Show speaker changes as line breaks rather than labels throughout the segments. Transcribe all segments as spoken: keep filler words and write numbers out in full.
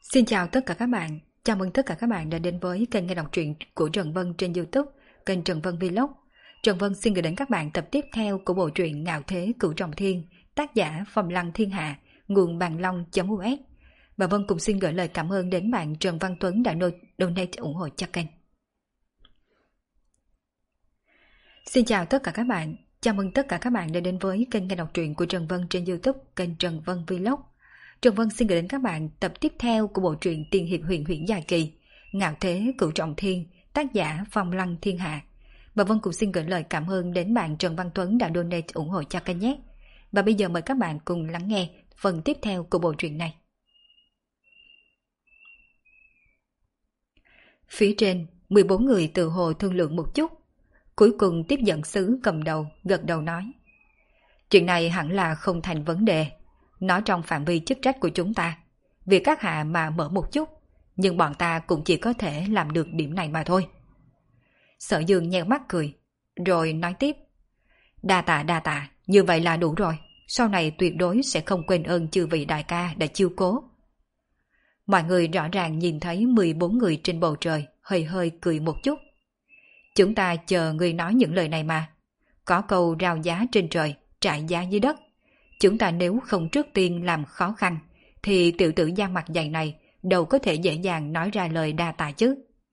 Xin chào tất cả các bạn, chào mừng tất cả các bạn đã đến với kênh nghe đọc truyện của Trần Vân trên YouTube, kênh Trần Vân Vlog. Trần Vân xin gửi đến các bạn tập tiếp theo của bộ truyện Ngạo Thế Cửu Trọng Thiên, tác giả Phong Lăng Thiên Hạ, nguồn bàn long.us. Và Vân cũng xin gửi lời cảm ơn đến bạn Trần Văn Tuấn đã donate ủng hộ cho kênh. Xin chào tất cả các bạn, chào mừng tất cả các bạn đã đến với kênh nghe đọc truyện của Trần Vân trên YouTube, kênh Trần Vân Vlog. Trần Vân xin gửi đến các bạn tập tiếp theo của bộ truyện Tiên hiệp huyền huyễn dài kỳ Ngạo Thế Cửu Trọng Thiên, tác giả Phong Lăng Thiên Hạ. Và Vân cũng xin gửi lời cảm ơn đến bạn Trần Văn Tuấn đã donate ủng hộ cho kênh nhé. Và bây giờ mời các bạn cùng lắng nghe phần tiếp theo của bộ truyện này. Phía trên, mười bốn người tự hồ thương lượng một chút. Cuối cùng tiếp dẫn sứ cầm đầu gật đầu nói: chuyện này hẳn là không thành vấn đề. Nó trong phạm vi chức trách của chúng ta. Vì các hạ mà mở một chút, nhưng bọn ta cũng chỉ có thể làm được điểm này mà thôi. Sở Dương nheo mắt cười, rồi nói tiếp: đa tạ đa tạ, như vậy là đủ rồi. Sau này tuyệt đối sẽ không quên ơn chư vị đại ca đã chiêu cố. Mọi người rõ ràng nhìn thấy mười bốn người trên bầu trời, hơi hơi cười một chút. Chúng ta chờ người nói những lời này mà. Có câu rao giá trên trời, trại giá dưới đất. Chúng ta nếu không trước tiên làm khó khăn, thì tiểu tử da mặt dày này đâu có thể dễ dàng nói ra lời đa tạ chứ.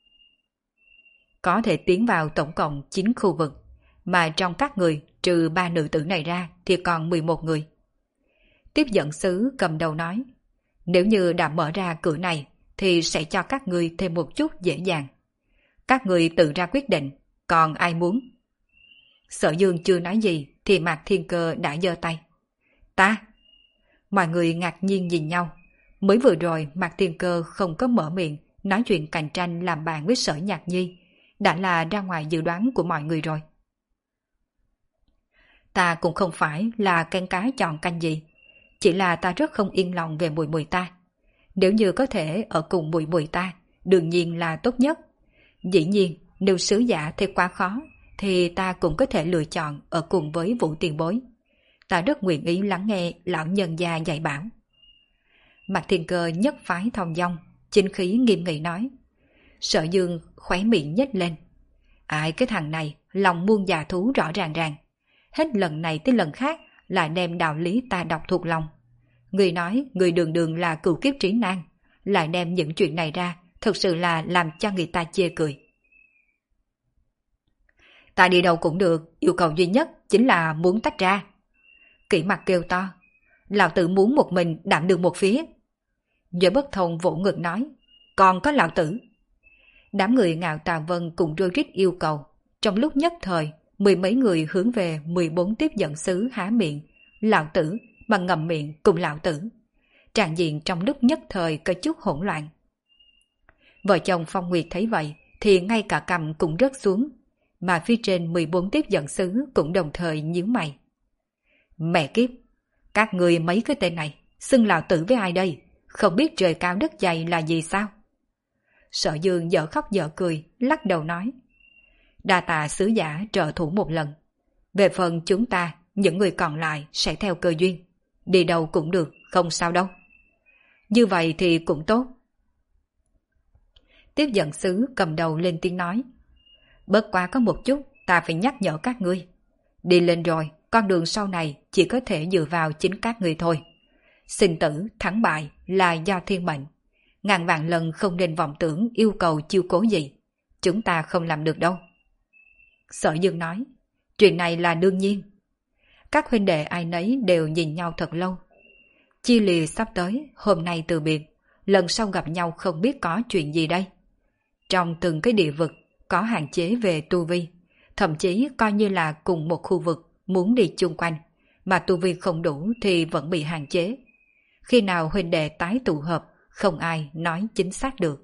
Có thể tiến vào tổng cộng chín khu vực, mà trong các người trừ ba nữ tử này ra thì còn mười một người. Tiếp dẫn sứ cầm đầu nói: nếu như đã mở ra cửa này thì sẽ cho các người thêm một chút dễ dàng. Các người tự ra quyết định, còn ai muốn? Sở Dương chưa nói gì thì Mạc Thiên Cơ đã giơ tay. Ta! Mọi người ngạc nhiên nhìn nhau. Mới vừa rồi Mạc Thiên Cơ không có mở miệng nói chuyện cạnh tranh làm bạn với Sở Nhạc Nhi, đã là ra ngoài dự đoán của mọi người rồi. Ta cũng không phải là canh cá chọn canh gì, chỉ là ta rất không yên lòng về mùi mùi ta. Nếu như có thể ở cùng mùi mùi ta, đương nhiên là tốt nhất. Dĩ nhiên, nếu sứ giả thấy quá khó, thì ta cũng có thể lựa chọn ở cùng với Vũ Tiền Bối. Ta rất nguyện ý lắng nghe lão nhân gia dạy bảo. Mạc Thiên Cơ nhất phái thong dong, chính khí nghiêm nghị nói. Sở Dương khóe miệng nhếch lên. Ai cái thằng này, lòng muôn già thú rõ ràng ràng. Hết lần này tới lần khác lại đem đạo lý ta đọc thuộc lòng. Người nói người đường đường là cửu kiếp trí nan, lại đem những chuyện này ra, thực sự là làm cho người ta chê cười. Ta đi đâu cũng được, yêu cầu duy nhất chính là muốn tách ra. Kỷ Mặc kêu to, lão tử muốn một mình đảm đương một phía. Giới Bất Thông vỗ ngực nói, còn có lão tử. Đám người Ngạo Tà Vân cùng rối rít yêu cầu. Trong lúc nhất thời, mười mấy người hướng về mười bốn tiếp dẫn sứ há miệng, lão tử, mà ngậm miệng cùng lão tử. Trạng diện trong lúc nhất thời có chút hỗn loạn. Vợ chồng Phong Nguyệt thấy vậy thì ngay cả cằm cũng rớt xuống, mà phía trên mười bốn tiếp dẫn sứ cũng đồng thời nhíu mày. Mẹ kiếp, các người mấy cái tên này xưng lão tử với ai đây? Không biết trời cao đất dày là gì sao? Sở Dương dở khóc dở cười, lắc đầu nói, đa tạ sứ giả trợ thủ một lần. Về phần chúng ta, những người còn lại sẽ theo cơ duyên. Đi đâu cũng được, không sao đâu. Như vậy thì cũng tốt. Tiếp dẫn sứ cầm đầu lên tiếng nói, bất quá có một chút ta phải nhắc nhở các ngươi. Đi lên rồi, con đường sau này chỉ có thể dựa vào chính các ngươi thôi. Sinh tử, thắng bại là do thiên mệnh. Ngàn vạn lần không nên vọng tưởng yêu cầu chiêu cố gì. Chúng ta không làm được đâu. Sở Dương nói, chuyện này là đương nhiên. Các huynh đệ ai nấy đều nhìn nhau thật lâu. Chia lìa sắp tới, hôm nay từ biệt, lần sau gặp nhau không biết có chuyện gì đây. Trong từng cái địa vực có hạn chế về tu vi, thậm chí coi như là cùng một khu vực muốn đi chung quanh, mà tu vi không đủ thì vẫn bị hạn chế. Khi nào huynh đệ tái tụ hợp, không ai nói chính xác được.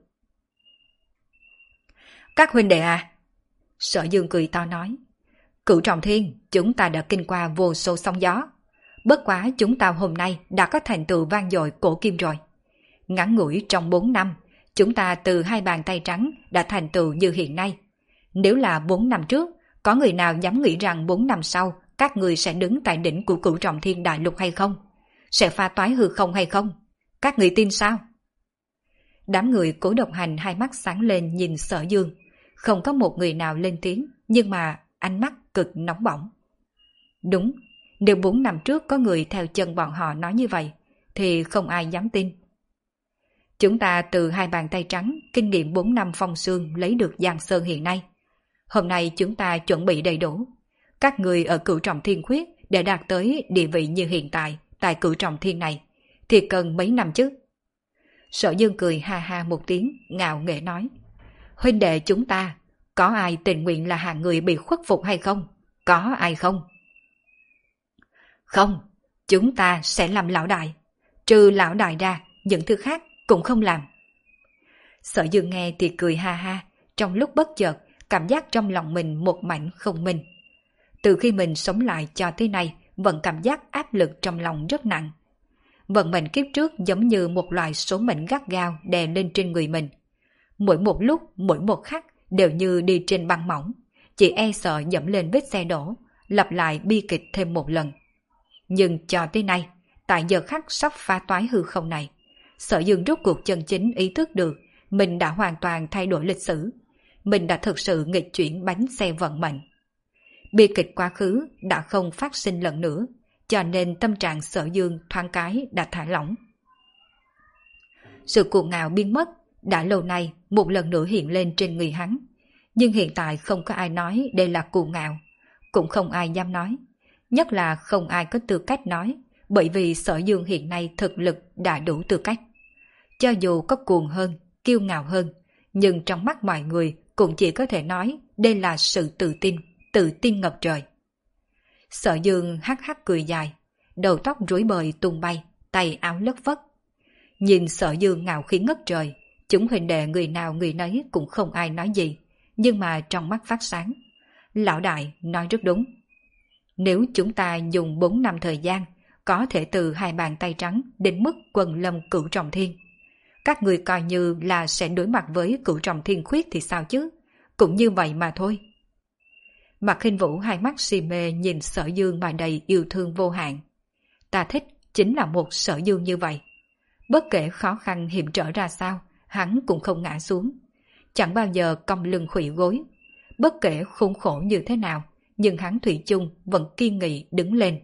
Các huynh đệ à, Sở Dương cười to nói, Cửu Trọng Thiên, chúng ta đã kinh qua vô số sóng gió. Bất quá chúng ta hôm nay đã có thành tựu vang dội cổ kim rồi. Ngắn ngủi trong bốn năm, chúng ta từ hai bàn tay trắng đã thành tựu như hiện nay. Nếu là bốn năm trước, có người nào dám nghĩ rằng bốn năm sau các người sẽ đứng tại đỉnh của Cửu Trọng Thiên đại lục hay không? Sẽ pha toái hư không hay không? Các người tin sao? Đám người Cố Độc Hành hai mắt sáng lên nhìn Sở Dương. Không có một người nào lên tiếng, nhưng mà ánh mắt cực nóng bỏng. Đúng, nếu bốn năm trước có người theo chân bọn họ nói như vậy, thì không ai dám tin. Chúng ta từ hai bàn tay trắng, kinh nghiệm bốn năm phong sương lấy được Giang Sơn hiện nay. Hôm nay chúng ta chuẩn bị đầy đủ. Các người ở Cửu Trọng Thiên Khuyết để đạt tới địa vị như hiện tại tại Cửu Trọng Thiên này, thì cần mấy năm chứ? Sở Dương cười ha ha một tiếng, ngạo nghễ nói. Huynh đệ chúng ta, có ai tình nguyện là hạng người bị khuất phục hay không? Có ai không? Không, chúng ta sẽ làm lão đại. Trừ lão đại ra, những thứ khác cũng không làm. Sở Dương nghe thì cười ha ha, trong lúc bất chợt, cảm giác trong lòng mình một mảnh không minh. Từ khi mình sống lại cho tới nay, vẫn cảm giác áp lực trong lòng rất nặng. Vận mệnh kiếp trước giống như một loại số mệnh gắt gao đè lên trên người mình. Mỗi một lúc, mỗi một khắc đều như đi trên băng mỏng, chỉ e sợ dẫm lên vết xe đổ, lặp lại bi kịch thêm một lần. Nhưng cho tới nay, tại giờ khắc sắp phá toái hư không này, Sở Dương rốt cuộc chân chính ý thức được mình đã hoàn toàn thay đổi lịch sử. Mình đã thực sự nghịch chuyển bánh xe vận mệnh. Bi kịch quá khứ đã không phát sinh lần nữa, cho nên tâm trạng Sở Dương thoáng cái đã thả lỏng. Sự cuồng ngạo biến mất, đã lâu nay một lần nữa hiện lên trên người hắn. Nhưng hiện tại không có ai nói đây là cuồng ngạo, cũng không ai dám nói. Nhất là không ai có tư cách nói, bởi vì Sở Dương hiện nay thực lực đã đủ tư cách. Cho dù có cuồng hơn, kiêu ngạo hơn, nhưng trong mắt mọi người cũng chỉ có thể nói đây là sự tự tin, tự tin ngập trời. Sở Dương hắc hắc cười dài, đầu tóc rối bời tung bay, tay áo lất phất. Nhìn Sở Dương ngạo khí ngất trời, chúng huynh đệ người nào người nấy cũng không ai nói gì, nhưng mà trong mắt phát sáng. Lão đại nói rất đúng. Nếu chúng ta dùng bốn năm thời gian, có thể từ hai bàn tay trắng đến mức quần lâm Cửu Trọng Thiên. Các người coi như là sẽ đối mặt với Cửu Trọng Thiên Khuyết thì sao chứ? Cũng như vậy mà thôi. Mạc Khinh Vũ hai mắt si mê nhìn Sở Dương mà đầy yêu thương vô hạn. Ta thích chính là một Sở Dương như vậy. Bất kể khó khăn hiểm trở ra sao, hắn cũng không ngã xuống. Chẳng bao giờ cong lưng khuỵu gối. Bất kể khốn khổ như thế nào, nhưng hắn thủy chung vẫn kiên nghị đứng lên.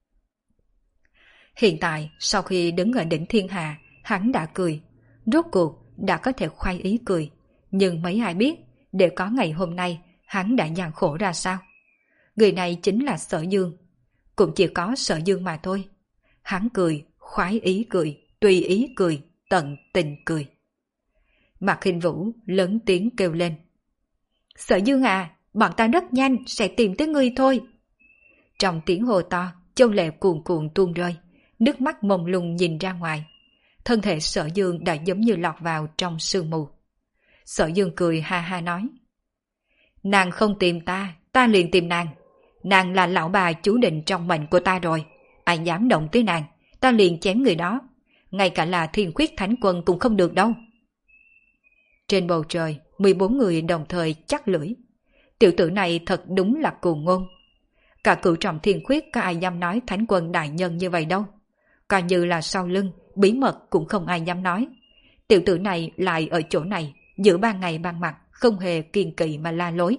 Hiện tại, sau khi đứng ở đỉnh thiên hà, hắn đã cười. Rốt cuộc đã có thể khoái ý cười. Nhưng mấy ai biết, để có ngày hôm nay, hắn đã gian khổ ra sao? Người này chính là Sở Dương. Cũng chỉ có Sở Dương mà thôi. Hắn cười, khoái ý cười, tùy ý cười, tận tình cười. Mạc Khinh Vũ lớn tiếng kêu lên. Sở Dương à, bọn ta rất nhanh sẽ tìm tới ngươi thôi. Trong tiếng hồ to, châu lệ cuồn cuộn tuôn rơi, nước mắt mông lung nhìn ra ngoài. Thân thể Sở Dương đã giống như lọt vào trong sương mù. Sở Dương cười ha ha nói. Nàng không tìm ta, ta liền tìm nàng. Nàng là lão bà chú định trong mệnh của ta rồi. Ai dám động tới nàng, ta liền chém người đó. Ngay cả là Thiên Khuyết Thánh Quân cũng không được đâu. Trên bầu trời, mười bốn người đồng thời chắc lưỡi. Tiểu tử này thật đúng là cuồng ngôn. Cả Cửu Trọng Thiên Khuyết có ai dám nói Thánh Quân đại nhân như vậy đâu. Coi như là sau lưng, bí mật cũng không ai dám nói. Tiểu tử này lại ở chỗ này, giữa ban ngày ban mặt, không hề kiêng kỵ mà la lối.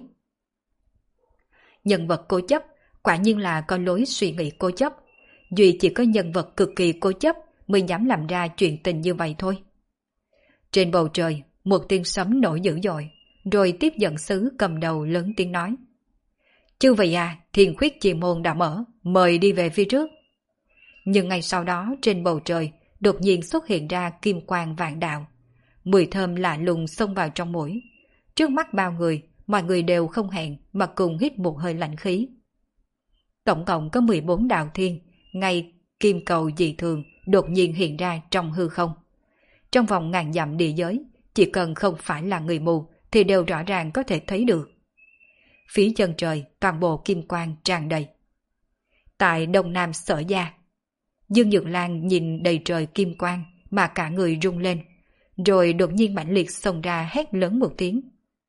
Nhân vật cố chấp, quả nhiên là có lối suy nghĩ cố chấp. Duy chỉ có nhân vật cực kỳ cố chấp mới dám làm ra chuyện tình như vậy thôi. Trên bầu trời, một tiếng sấm nổi dữ dội, rồi tiếp dẫn sứ cầm đầu lớn tiếng nói. Chư vị à, Thiên Khuyết Chi Môn đã mở, mời đi về phía trước. Nhưng ngay sau đó trên bầu trời đột nhiên xuất hiện ra kim quang vạn đạo. Mùi thơm lạ lùng xông vào trong mũi. Trước mắt bao người, mọi người đều không hẹn mà cùng hít một hơi lạnh khí. Tổng cộng có mười bốn đạo thiên, ngay kim cầu dị thường đột nhiên hiện ra trong hư không. Trong vòng ngàn dặm địa giới, chỉ cần không phải là người mù thì đều rõ ràng có thể thấy được. Phía chân trời toàn bộ kim quang tràn đầy. Tại đông nam Sở Gia, Dương Nhược Lan nhìn đầy trời kim quang mà cả người rung lên, rồi đột nhiên mãnh liệt xông ra hét lớn một tiếng.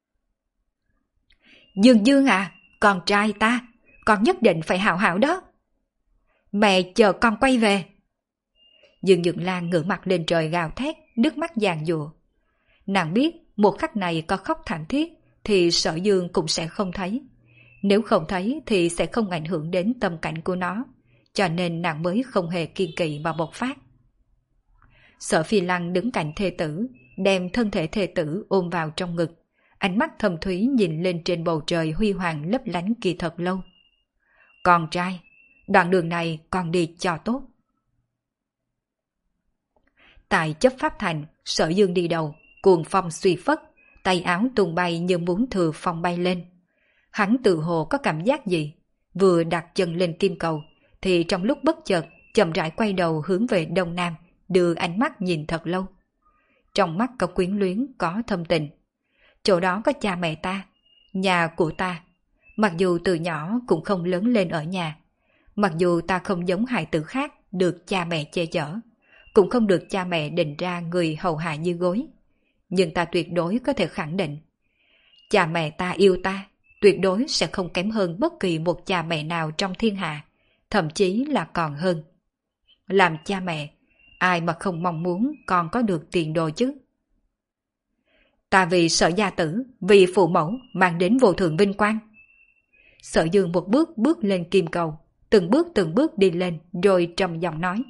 Dương Dương à, con trai ta, con nhất định phải hảo hảo đó. Mẹ chờ con quay về. Dương Nhược Lan ngửa mặt lên trời gào thét, nước mắt giàn giụa. Nàng biết một khắc này có khóc thảm thiết thì Sở Dương cũng sẽ không thấy. Nếu không thấy thì sẽ không ảnh hưởng đến tâm cảnh của nó, cho nên nàng mới không hề kiên kỵ mà bộc phát. Sở Phi Lăng đứng cạnh thê tử, đem thân thể thê tử ôm vào trong ngực, ánh mắt thâm thúy nhìn lên trên bầu trời huy hoàng lấp lánh kia thật lâu. Con trai, đoạn đường này con đi cho tốt. Tại chấp pháp thành, Sở Dương đi đầu, cuồng phong suy phất, tay áo tung bay như muốn thừa phong bay lên. Hắn tự hồ có cảm giác gì, vừa đặt chân lên kim cầu, thì trong lúc bất chợt chậm rãi quay đầu hướng về đông nam, đưa ánh mắt nhìn thật lâu. Trong mắt có quyến luyến, có thâm tình. Chỗ đó có cha mẹ ta, nhà của ta. Mặc dù từ nhỏ cũng không lớn lên ở nhà, mặc dù ta không giống hài tử khác được cha mẹ che chở, cũng không được cha mẹ định ra người hầu hạ như gối, nhưng ta tuyệt đối có thể khẳng định, cha mẹ ta yêu ta, tuyệt đối sẽ không kém hơn bất kỳ một cha mẹ nào trong thiên hạ, thậm chí là còn hơn. Làm cha mẹ, ai mà không mong muốn con có được tiền đồ chứ? Ta vì Sở gia tử, vì phụ mẫu mang đến vô thượng vinh quang. Sở Dương một bước bước lên kim cầu, từng bước từng bước đi lên rồi trầm giọng nói.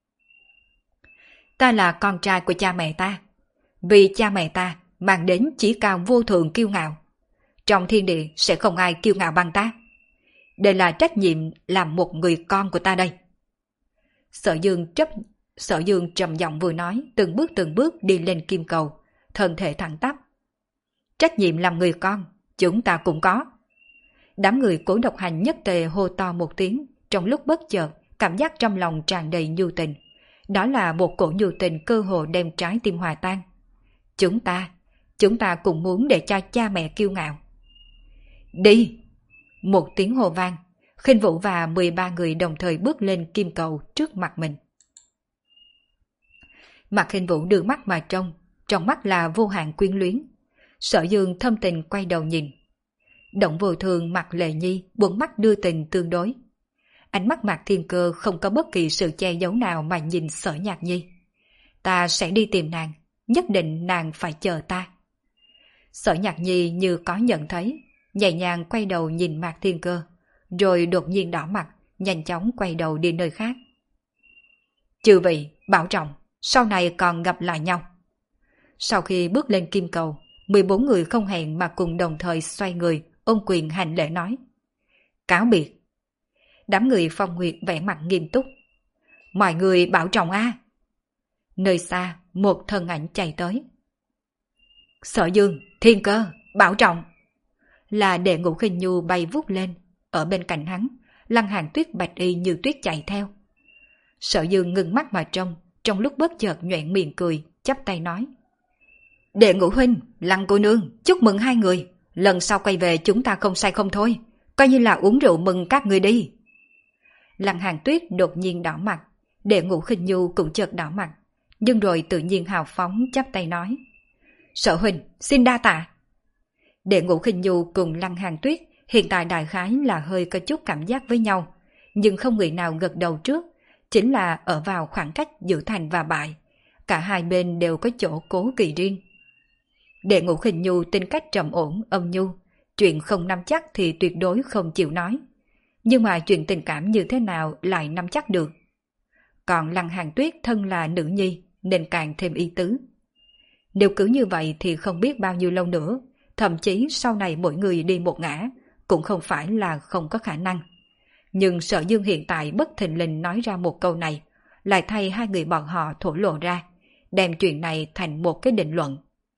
Ta là con trai của cha mẹ ta, vì cha mẹ ta mang đến chỉ cao vô thượng kiêu ngạo. Trong thiên địa sẽ không ai kiêu ngạo bằng ta. Đây là trách nhiệm làm một người con của ta đây. Sở Dương chấp Sở Dương trầm giọng vừa nói, từng bước từng bước đi lên kim cầu, thân thể thẳng tắp. Trách nhiệm làm người con, chúng ta cũng có. Đám người Cố Độc Hành nhất tề hô to một tiếng, trong lúc bất chợt, cảm giác trong lòng tràn đầy nhu tình. Đó là một cổ nhu tình cơ hồ đem trái tim hòa tan. Chúng ta, chúng ta cũng muốn để cho cha mẹ kiêu ngạo. Đi! Một tiếng hô vang, Khinh Vũ và mười ba người đồng thời bước lên kim cầu trước mặt mình. Mạc Khinh Vũ đưa mắt mà trông, trong mắt là vô hạn quyến luyến. Sở Dương thâm tình quay đầu nhìn. Động Vô Thường Mạc Lệ Nhi buồn mắt đưa tình tương đối. Ánh mắt Mạc Thiên Cơ không có bất kỳ sự che giấu nào mà nhìn Sở Nhạc Nhi. Ta sẽ đi tìm nàng, nhất định nàng phải chờ ta. Sở Nhạc Nhi như có nhận thấy, nhẹ nhàng quay đầu nhìn Mạc Thiên Cơ, rồi đột nhiên đỏ mặt, nhanh chóng quay đầu đi nơi khác. Chư vị, bảo trọng, sau này còn gặp lại nhau. Sau khi bước lên kim cầu, mười bốn người không hẹn mà cùng đồng thời xoay người, ôm quyền hành lễ nói. Cáo biệt. Đám người Phong Nguyệt vẻ mặt nghiêm túc. Mọi người bảo trọng a. Nơi xa, một thân ảnh chạy tới. Sở Dương, Thiên Cơ, bảo trọng. Là Đệ Ngũ Khinh Nhu bay vút lên, ở bên cạnh hắn, Lăng Hàn Tuyết bạch y như tuyết chạy theo. Sở Dương ngừng mắt mà trông, trong lúc bất chợt nhoẻn miệng cười, chắp tay nói. Đệ Ngũ huynh, Lăng cô nương, chúc mừng hai người, lần sau quay về chúng ta không sai không thôi, coi như là uống rượu mừng các người đi. Lăng Hàn Tuyết đột nhiên đỏ mặt, Đệ Ngũ Khinh Nhu cũng chợt đỏ mặt, nhưng rồi tự nhiên hào phóng chắp tay nói. Sở huynh, xin đa tạ. Đệ Ngũ Khinh Nhu cùng Lăng Hàn Tuyết hiện tại đại khái là hơi có chút cảm giác với nhau, nhưng không người nào gật đầu trước, chính là ở vào khoảng cách giữa thành và bại. Cả hai bên đều có chỗ cố kỵ riêng. Đệ Ngũ Khinh Nhu tính cách trầm ổn, âm nhu, chuyện không nắm chắc thì tuyệt đối không chịu nói. Nhưng mà chuyện tình cảm như thế nào lại nắm chắc được. Còn Lăng Hàn Tuyết thân là nữ nhi nên càng thêm ý tứ. Nếu cứ như vậy thì không biết bao nhiêu lâu nữa, thậm chí sau này mỗi người đi một ngã, cũng không phải là không có khả năng. Nhưng Sở Dương hiện tại bất thình lình nói ra một câu này, lại thay hai người bọn họ thổ lộ ra, đem chuyện này thành một cái định luận.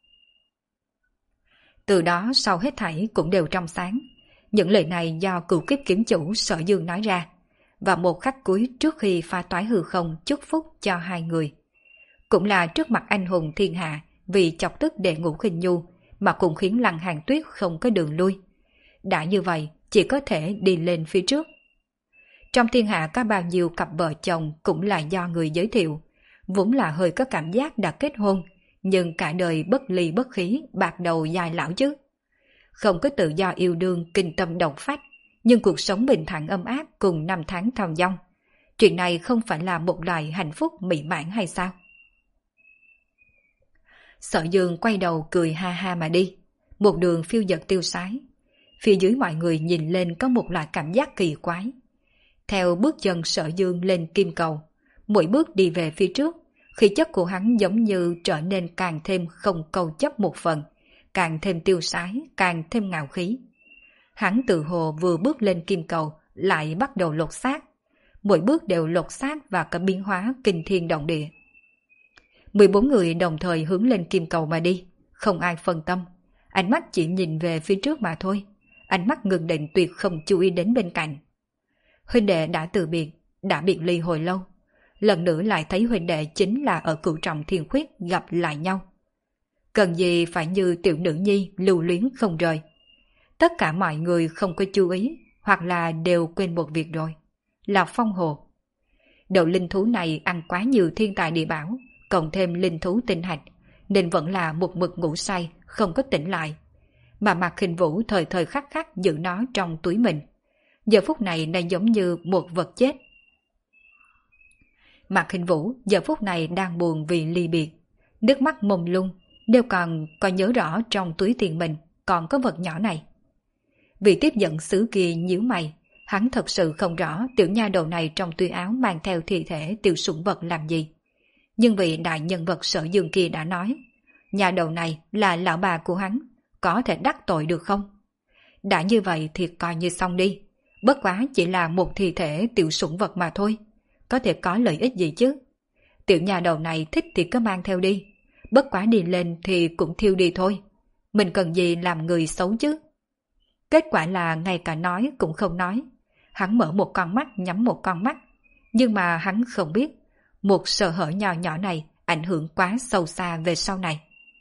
Từ đó sau hết thảy cũng đều trong sáng. Những lời này do cựu kiếp kiếm chủ Sở Dương nói ra, và một khắc cuối trước khi pha toái hư không chúc phúc cho hai người. Cũng là trước mặt anh hùng thiên hạ vì chọc tức Đệ Ngũ Khinh Nhu mà cũng khiến Lăng Hàn Tuyết không có đường lui. Đã như vậy, chỉ có thể đi lên phía trước. Trong thiên hạ có bao nhiêu cặp vợ chồng cũng là do người giới thiệu, vốn là hơi có cảm giác đã kết hôn, nhưng cả đời bất ly bất khí, bạc đầu dài lão chứ. Không có tự do yêu đương kinh tâm động phách, nhưng cuộc sống bình thản ấm áp cùng năm tháng thong dong. Chuyện này không phải là một loại hạnh phúc mỹ mãn hay sao? Sở Dương quay đầu cười ha ha mà đi, một đường phiêu dật tiêu sái. Phía dưới mọi người nhìn lên có một loại cảm giác kỳ quái. Theo bước chân Sở Dương lên kim cầu, mỗi bước đi về phía trước, khí chất của hắn giống như trở nên càng thêm không câu chấp một phần, càng thêm tiêu sái, càng thêm ngạo khí. Hắn tự hồ vừa bước lên kim cầu lại bắt đầu lột xác. Mỗi bước đều lột xác và có biến hóa kinh thiên động địa. mười bốn người đồng thời hướng lên kim cầu mà đi, không ai phân tâm. Ánh mắt chỉ nhìn về phía trước mà thôi. Ánh mắt ngừng định tuyệt không chú ý đến bên cạnh. Huynh đệ đã từ biệt, đã biệt ly hồi lâu. Lần nữa lại thấy huynh đệ chính là ở Cửu Trọng Thiên Khuyết gặp lại nhau. Cần gì phải như tiểu nữ nhi lưu luyến không rời. Tất cả mọi người không có chú ý, hoặc là đều quên một việc rồi. Là phong hồ. Đầu linh thú này ăn quá nhiều thiên tài địa bảo, cộng thêm linh thú tinh hạch, nên vẫn là một mực ngủ say, không có tỉnh lại. Mà Mạc Khinh Vũ thời thời khắc khắc giữ nó trong túi mình. Giờ phút này đang giống như một vật chết. Mạc Khinh Vũ giờ phút này đang buồn vì ly biệt, nước mắt mông lung, nếu còn có nhớ rõ trong túi tiền mình còn có vật nhỏ này. Vị tiếp dẫn sứ kia nhíu mày, hắn thật sự không rõ tiểu nha đầu này trong túi áo mang theo thi thể tiểu sủng vật làm gì. Nhưng vị đại nhân vật Sở Dương kia đã nói, nhà đầu này là lão bà của hắn, có thể đắc tội được không? Đã như vậy thì coi như xong đi, bất quá chỉ là một thi thể tiểu sủng vật mà thôi, có thể có lợi ích gì chứ? Tiểu nhà đầu này thích thì cứ mang theo đi, bất quá đi lên thì cũng thiêu đi thôi, mình cần gì làm người xấu chứ? Kết quả là ngay cả nói cũng không nói, hắn mở một con mắt nhắm một con mắt, nhưng mà hắn không biết, một sơ hở nhỏ nhỏ này ảnh hưởng quá sâu xa về sau này.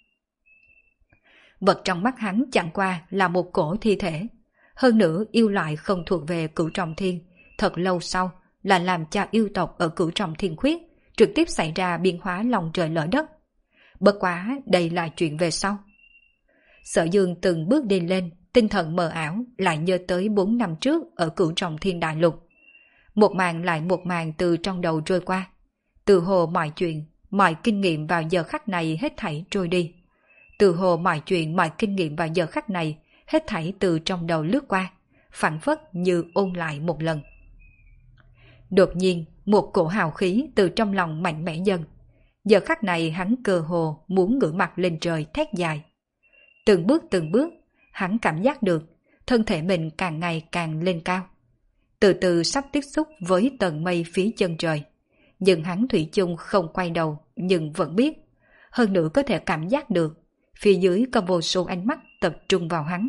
Vật trong mắt hắn chẳng qua là một cổ thi thể, hơn nữa yêu loại không thuộc về Cửu Trọng Thiên, thật lâu sau là làm cho yêu tộc ở Cửu Trọng Thiên Khuyết trực tiếp xảy ra biến hóa lòng trời lở đất. Bất quá đây là chuyện về sau. Sở Dương từng bước đi lên, tinh thần mờ ảo lại nhớ tới bốn năm trước ở Cửu Trọng Thiên Đại Lục. Một màn lại một màn từ trong đầu trôi qua. Từ hồ mọi chuyện, mọi kinh nghiệm vào giờ khắc này hết thảy trôi đi. Từ hồ mọi chuyện, mọi kinh nghiệm vào giờ khắc này hết thảy từ trong đầu lướt qua, phảng phất như ôn lại một lần. Đột nhiên, một cổ hào khí từ trong lòng mạnh mẽ dần. Giờ khắc này hắn cơ hồ muốn ngửa mặt lên trời thét dài. Từng bước từng bước, hắn cảm giác được thân thể mình càng ngày càng lên cao. Từ từ sắp tiếp xúc với tầng mây phía chân trời. Nhưng hắn thủy chung không quay đầu, nhưng vẫn biết. Hơn nữa có thể cảm giác được, phía dưới có vô số ánh mắt tập trung vào hắn.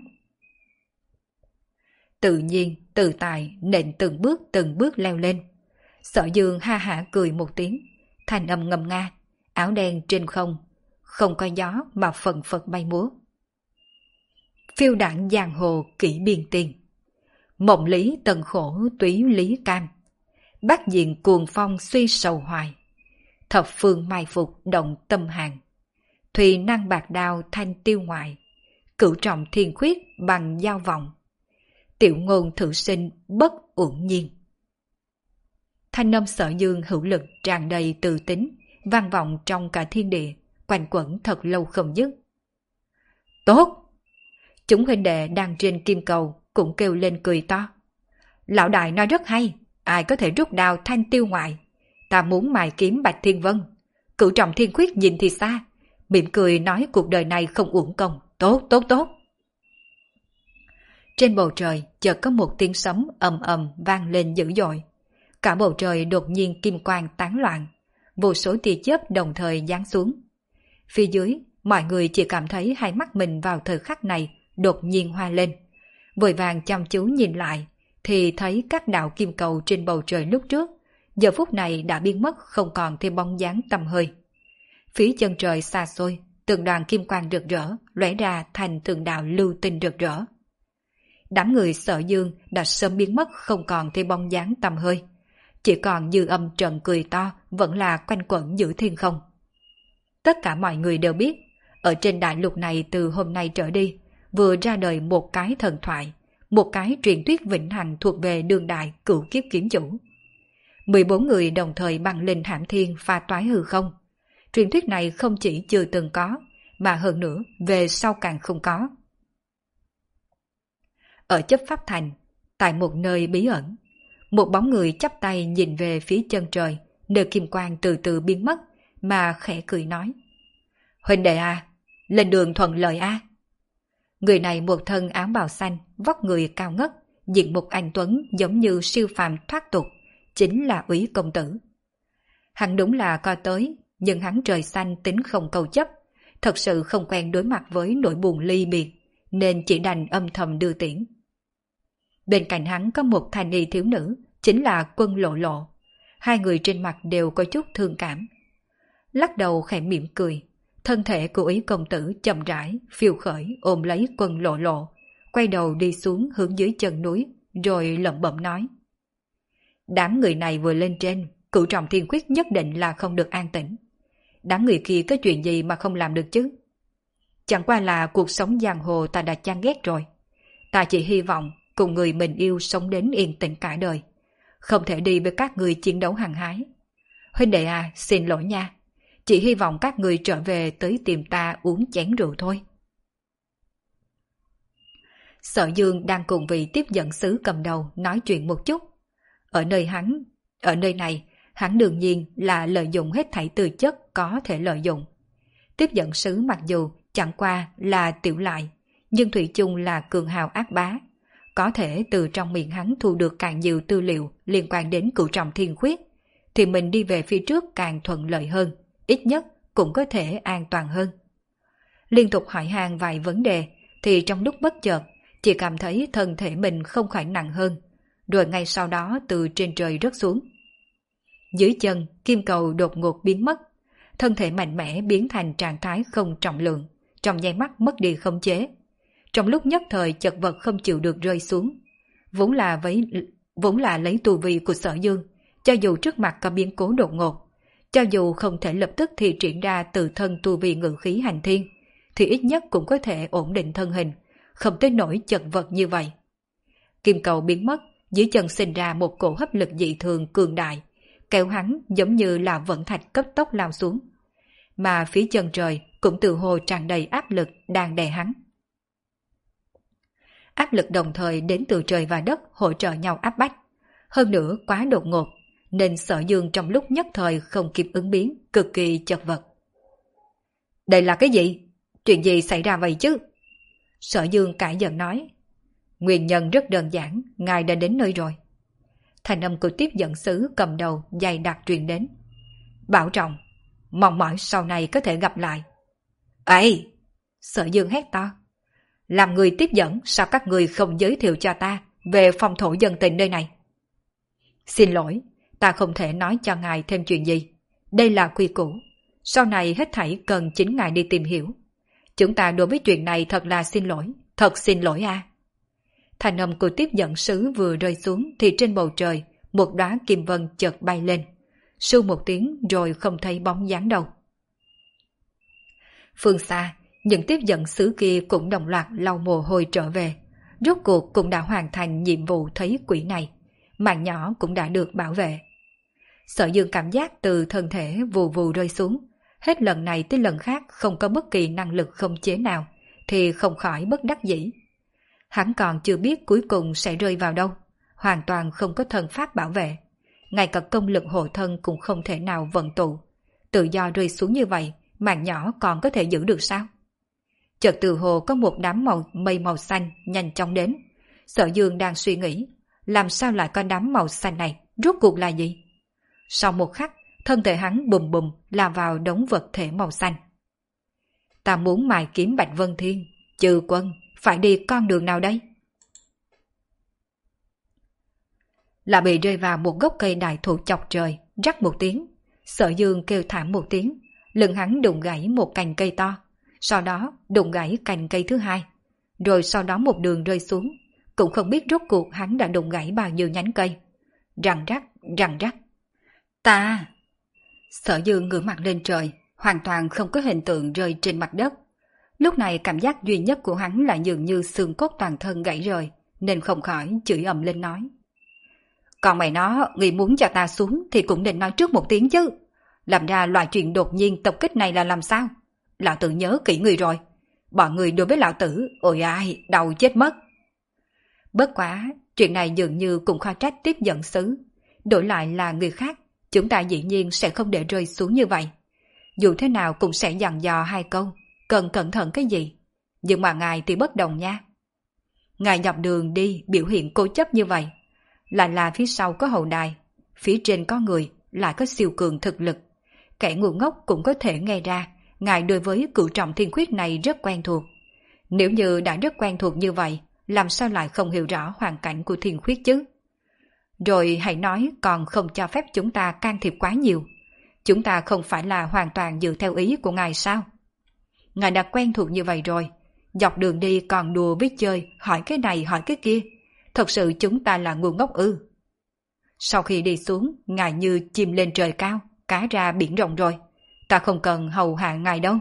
Tự nhiên, tự tại, nện từng bước từng bước leo lên. Sở Dương ha hả cười một tiếng, thanh âm ngâm nga, áo đen trên không, không có gió mà phần phật bay múa. Phiêu đảng giang hồ kỷ biên tiền, mộng lý tần khổ túy lý cam, bát diện cuồng phong suy sầu hoài, thập phương mai phục động tâm hàng, thùy năng bạc đao thanh tiêu ngoại, Cửu Trọng Thiên Khuyết bằng giao vọng, tiểu ngôn thử sinh bất uổng nhiên. Thanh âm Sở Dương hữu lực tràn đầy tự tính, vang vọng trong cả thiên địa, quanh quẩn thật lâu không dứt. Tốt! Chúng huynh đệ đang trên kim cầu cũng kêu lên cười to. Lão đại nói rất hay, ai có thể rút đao thanh tiêu ngoại, ta muốn mài kiếm Bạch Thiên Vân. Cửu Trọng Thiên Khuyết nhìn thì xa, mỉm cười nói cuộc đời này không uổng công, tốt tốt tốt. Trên bầu trời chợt có một tiếng sấm ầm ầm vang lên dữ dội. Cả bầu trời đột nhiên kim quang tán loạn, vô số tia chớp đồng thời giáng xuống. Phía dưới, mọi người chỉ cảm thấy hai mắt mình vào thời khắc này đột nhiên hoa lên. Vội vàng chăm chú nhìn lại, thì thấy các đạo kim cầu trên bầu trời lúc trước, giờ phút này đã biến mất không còn thêm bóng dáng tăm hơi. Phía chân trời xa xôi, từng đoàn kim quang rực rỡ, lóe ra thành từng đạo lưu tinh rực rỡ. Đám người Sở Dương đã sớm biến mất không còn thêm bóng dáng tăm hơi. Chỉ còn dư âm trận cười to vẫn là quanh quẩn giữa thiên không. Tất cả mọi người đều biết, ở trên đại lục này từ hôm nay trở đi, vừa ra đời một cái thần thoại, một cái truyền thuyết vĩnh hằng thuộc về đương đại cửu kiếp kiếm chủ. mười bốn người đồng thời băng lên hãm thiên pha toái hư không. Truyền thuyết này không chỉ chưa từng có, mà hơn nữa về sau càng không có. Ở chấp pháp thành, tại một nơi bí ẩn, một bóng người chắp tay nhìn về phía chân trời, nơi kim quang từ từ biến mất, mà khẽ cười nói. Huynh đệ à, lên đường thuận lợi a. Người này một thân áo bào xanh, vóc người cao ngất, diện mục anh tuấn giống như siêu phàm thoát tục, chính là Úy công tử. Hắn đúng là coi tới, nhưng hắn trời xanh tính không câu chấp, thật sự không quen đối mặt với nỗi buồn ly biệt, nên chỉ đành âm thầm đưa tiễn. Bên cạnh hắn có một thanh y thiếu nữ, chính là Quân Lộ Lộ. Hai người trên mặt đều có chút thương cảm. Lắc đầu khẽ mỉm cười, thân thể của Úy công tử chậm rãi, phiêu khởi ôm lấy Quân Lộ Lộ, quay đầu đi xuống hướng dưới chân núi, rồi lẩm bẩm nói. Đám người này vừa lên trên, cửu trọng thiên quyết nhất định là không được an tĩnh. Đám người kia có chuyện gì mà không làm được chứ? Chẳng qua là cuộc sống giang hồ ta đã chán ghét rồi. Ta chỉ hy vọng cùng người mình yêu sống đến yên tĩnh cả đời. Không thể đi với các người chiến đấu hăng hái. Huynh đệ à, xin lỗi nha. Chỉ hy vọng các người trở về tới tìm ta uống chén rượu thôi. Sở Dương đang cùng vị tiếp dẫn sứ cầm đầu nói chuyện một chút. Ở nơi hắn, ở nơi này, hắn đương nhiên là lợi dụng hết thảy tư chất có thể lợi dụng. Tiếp dẫn sứ mặc dù chẳng qua là tiểu lại, nhưng thủy chung là cường hào ác bá. Có thể từ trong miệng hắn thu được càng nhiều tư liệu liên quan đến cửu trọng thiên khuyết, thì mình đi về phía trước càng thuận lợi hơn, ít nhất cũng có thể an toàn hơn. Liên tục hỏi han vài vấn đề, thì trong lúc bất chợt, chỉ cảm thấy thân thể mình không khỏi nặng hơn, rồi ngay sau đó từ trên trời rớt xuống. Dưới chân, kim cầu đột ngột biến mất, thân thể mạnh mẽ biến thành trạng thái không trọng lượng, trong nháy mắt mất đi khống chế. Trong lúc nhất thời chật vật không chịu được rơi xuống, vốn là với vốn là lấy tu vi của Sở Dương, cho dù trước mặt có biến cố đột ngột, cho dù không thể lập tức thì triển ra từ thân tu vi ngự khí hành thiên, thì ít nhất cũng có thể ổn định thân hình, không tới nỗi chật vật như vậy. Kim cầu biến mất, dưới chân sinh ra một cổ hấp lực dị thường cường đại, kéo hắn giống như là vận thạch cấp tốc lao xuống. Mà phía chân trời cũng từ hồ tràn đầy áp lực đang đè hắn. Áp lực đồng thời đến từ trời và đất hỗ trợ nhau áp bách. Hơn nữa quá đột ngột, nên Sở Dương trong lúc nhất thời không kịp ứng biến, cực kỳ chật vật. Đây là cái gì? Chuyện gì xảy ra vậy chứ? Sở Dương cãi giận nói. Nguyên nhân rất đơn giản, ngài đã đến nơi rồi. Thành âm của tiếp dẫn sứ cầm đầu dày đặc truyền đến. Bảo trọng, mong mỏi sau này có thể gặp lại. Ê! Sở Dương hét to. Làm người tiếp dẫn, sao các người không giới thiệu cho ta về phong thổ dân tình nơi này? Xin lỗi, ta không thể nói cho ngài thêm chuyện gì. Đây là quy củ. Sau này hết thảy cần chính ngài đi tìm hiểu. Chúng ta đối với chuyện này thật là xin lỗi, thật xin lỗi a. À. Thành âm của tiếp dẫn sứ vừa rơi xuống thì trên bầu trời một đóa kim vân chợt bay lên. Su một tiếng rồi không thấy bóng dáng đâu. Phương xa, những tiếp dẫn sứ kia cũng đồng loạt lau mồ hôi trở về. Rốt cuộc cũng đã hoàn thành nhiệm vụ thấy quỷ này. Mạng nhỏ cũng đã được bảo vệ. Sở Dương cảm giác từ thân thể vù vù rơi xuống. Hết lần này tới lần khác không có bất kỳ năng lực không chế nào, thì không khỏi bất đắc dĩ. Hắn còn chưa biết cuối cùng sẽ rơi vào đâu. Hoàn toàn không có thần pháp bảo vệ. Ngay cả công lực hộ thân cũng không thể nào vận tụ. Tự do rơi xuống như vậy, mạng nhỏ còn có thể giữ được sao? Chợt từ hồ có một đám màu mây màu xanh nhanh chóng đến. Sở Dương đang suy nghĩ, làm sao lại có đám màu xanh này, rốt cuộc là gì? Sau một khắc, thân thể hắn bùm bùm lao vào đống vật thể màu xanh. Ta muốn mài kiếm Bạch Vân Thiên, Chư Quân, phải đi con đường nào đây? Là bị rơi vào một gốc cây đại thụ chọc trời, rắc một tiếng. Sở Dương kêu thảm một tiếng, lưng hắn đụng gãy một cành cây to, sau đó đụng gãy cành cây thứ hai, rồi sau đó một đường rơi xuống, cũng không biết rốt cuộc hắn đã đụng gãy bao nhiêu nhánh cây. Răng rắc, răng rắc. Ta! Sở Dương ngửa mặt lên trời, hoàn toàn không có hình tượng rơi trên mặt đất. Lúc này cảm giác duy nhất của hắn là dường như xương cốt toàn thân gãy rời, nên không khỏi chửi ầm lên nói. Còn mày nó, người muốn cho ta xuống thì cũng nên nói trước một tiếng chứ. Làm ra loại chuyện đột nhiên tập kích này là làm sao? lão tử nhớ kỹ người rồi. Bọn người đối với lão tử, ôi ai, đau chết mất. Bất quá, chuyện này dường như cũng khó trách tiếp dẫn sứ. Đổi lại là người khác, chúng ta dĩ nhiên sẽ không để rơi xuống như vậy. Dù thế nào cũng sẽ dặn dò hai câu, cần cẩn thận cái gì. Nhưng mà ngài thì bất đồng nha. Ngài dọc đường đi biểu hiện cố chấp như vậy, lại là phía sau có hậu đài, phía trên có người, lại có siêu cường thực lực. Kẻ ngu ngốc cũng có thể nghe ra, ngài đối với cửu trọng thiên khuyết này rất quen thuộc. Nếu như đã rất quen thuộc như vậy, làm sao lại không hiểu rõ hoàn cảnh của thiên khuyết chứ? Rồi hãy nói còn không cho phép chúng ta can thiệp quá nhiều. Chúng ta không phải là hoàn toàn dựa theo ý của ngài sao? Ngài đã quen thuộc như vậy rồi, dọc đường đi còn đùa với chơi, hỏi cái này hỏi cái kia. Thật sự chúng ta là ngu ngốc ư? Sau khi đi xuống, ngài như chim lên trời cao, cá ra biển rộng rồi. Ta không cần hầu hạ ngài đâu.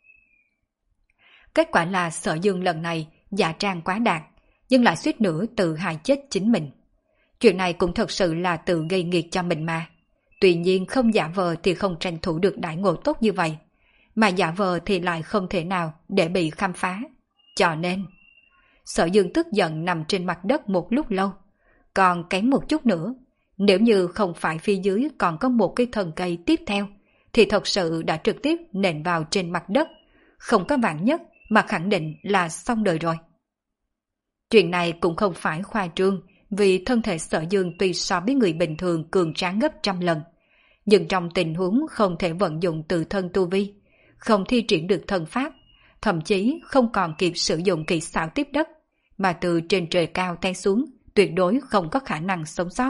Kết quả là Sở Dương lần này giả trang quá đạt, nhưng lại suýt nữa tự hại chết chính mình. Chuyện này cũng thật sự là tự gây nghiệt cho mình mà. Tuy nhiên không giả vờ thì không tranh thủ được đãi ngộ tốt như vậy, mà giả vờ thì lại không thể nào để bị khám phá. Cho nên, Sở Dương tức giận nằm trên mặt đất một lúc lâu. Còn kém một chút nữa, nếu như không phải phía dưới còn có một cái thân cây tiếp theo, thì thật sự đã trực tiếp nện vào trên mặt đất. Không có vạn nhất mà khẳng định là xong đời rồi. Chuyện này cũng không phải khoa trương, vì thân thể Sở Dương tuy so với người bình thường cường tráng gấp trăm lần, nhưng trong tình huống không thể vận dụng tự thân tu vi, không thi triển được thân pháp, thậm chí không còn kịp sử dụng kỹ xảo tiếp đất, mà từ trên trời cao té xuống, tuyệt đối không có khả năng sống sót.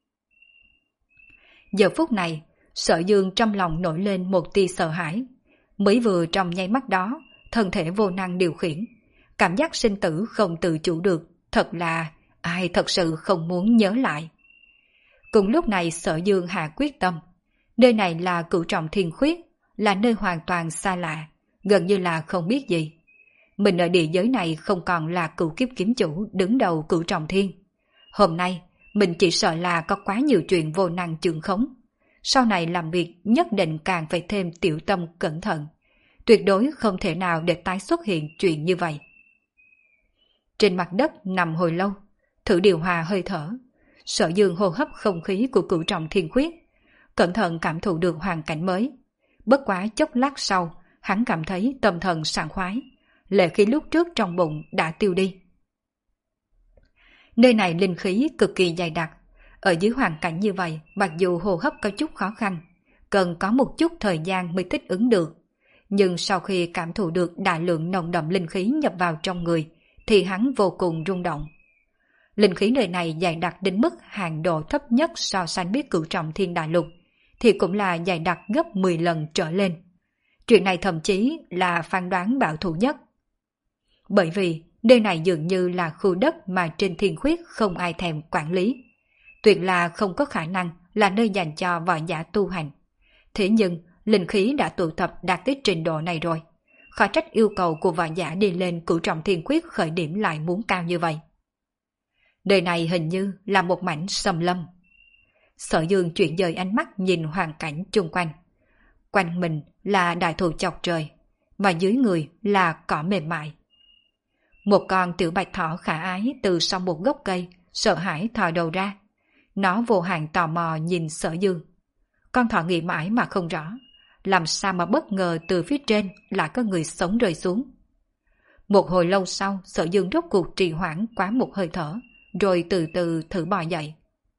Giờ phút này, Sở Dương trong lòng nổi lên một tia sợ hãi. Mới vừa trong nháy mắt đó, thân thể vô năng điều khiển, cảm giác sinh tử không tự chủ được, thật là ai thật sự không muốn nhớ lại. Cùng lúc này Sở Dương hạ quyết tâm, nơi này là cửu trọng thiên khuyết, là nơi hoàn toàn xa lạ, gần như là không biết gì. Mình ở địa giới này không còn là cửu kiếp kiếm chủ đứng đầu cửu trọng thiên. Hôm nay, mình chỉ sợ là có quá nhiều chuyện vô năng chưởng khống. Sau này làm việc nhất định càng phải thêm tiểu tâm cẩn thận. Tuyệt đối không thể nào để tái xuất hiện chuyện như vậy. Trên mặt đất nằm hồi lâu, thử điều hòa hơi thở. Sở Dương hô hấp không khí của cửu trọng thiên khuyết, cẩn thận cảm thụ được hoàn cảnh mới. Bất quá chốc lát sau, hắn cảm thấy tâm thần sảng khoái, lệ khí lúc trước trong bụng đã tiêu đi. Nơi này linh khí cực kỳ dày đặc, ở dưới hoàn cảnh như vậy, mặc dù hô hấp có chút khó khăn, cần có một chút thời gian mới thích ứng được, nhưng sau khi cảm thụ được đại lượng nồng đậm linh khí nhập vào trong người, thì hắn vô cùng rung động. Linh khí nơi này dày đặc đến mức hàng độ thấp nhất so sánh với cửu trọng thiên đại lục, thì cũng là dày đặc gấp mười lần trở lên. Chuyện này thậm chí là phán đoán bảo thủ nhất. Bởi vì nơi này dường như là khu đất mà trên thiên khuyết không ai thèm quản lý. Tuyệt là không có khả năng là nơi dành cho võ giả tu hành. Thế nhưng, linh khí đã tụ tập đạt tới trình độ này rồi. Khó trách yêu cầu của võ giả đi lên cửu trọng thiên khuyết khởi điểm lại muốn cao như vậy. Nơi này hình như là một mảnh xâm lâm. Sở Dương chuyển dời ánh mắt nhìn hoàn cảnh chung quanh. Quanh mình là đại thụ chọc trời, và dưới người là cỏ mềm mại. Một con tiểu bạch thỏ khả ái từ sau một gốc cây, sợ hãi thò đầu ra. Nó vô hạn tò mò nhìn Sở Dương. Con thỏ nghĩ mãi mà không rõ, làm sao mà bất ngờ từ phía trên lại có người sống rơi xuống. Một hồi lâu sau, Sở Dương rốt cuộc trì hoãn quá một hơi thở, rồi từ từ thử bò dậy.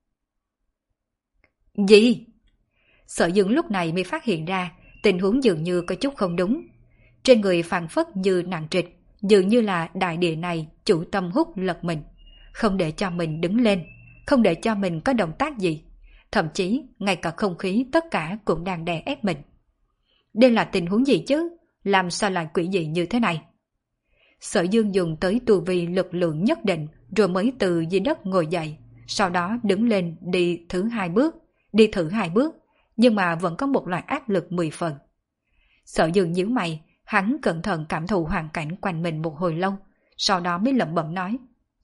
Gì? Sở Dương lúc này mới phát hiện ra tình huống dường như có chút không đúng. Trên người phảng phất như nặng trịch, dường như là đại địa này chủ tâm hút lật mình, không để cho mình đứng lên, không để cho mình có động tác gì. Thậm chí ngay cả không khí tất cả cũng đang đè ép mình. Đây là tình huống gì chứ? Làm sao lại quỷ dị như thế này? Sở Dương dùng tới tu vi lực lượng nhất định rồi mới từ dưới đất ngồi dậy, sau đó đứng lên đi thử hai bước, đi thử hai bước, nhưng mà vẫn có một loại áp lực mười phần. Sở Dương nhíu mày, hắn cẩn thận cảm thụ hoàn cảnh quanh mình một hồi lâu, sau đó mới lẩm bẩm nói.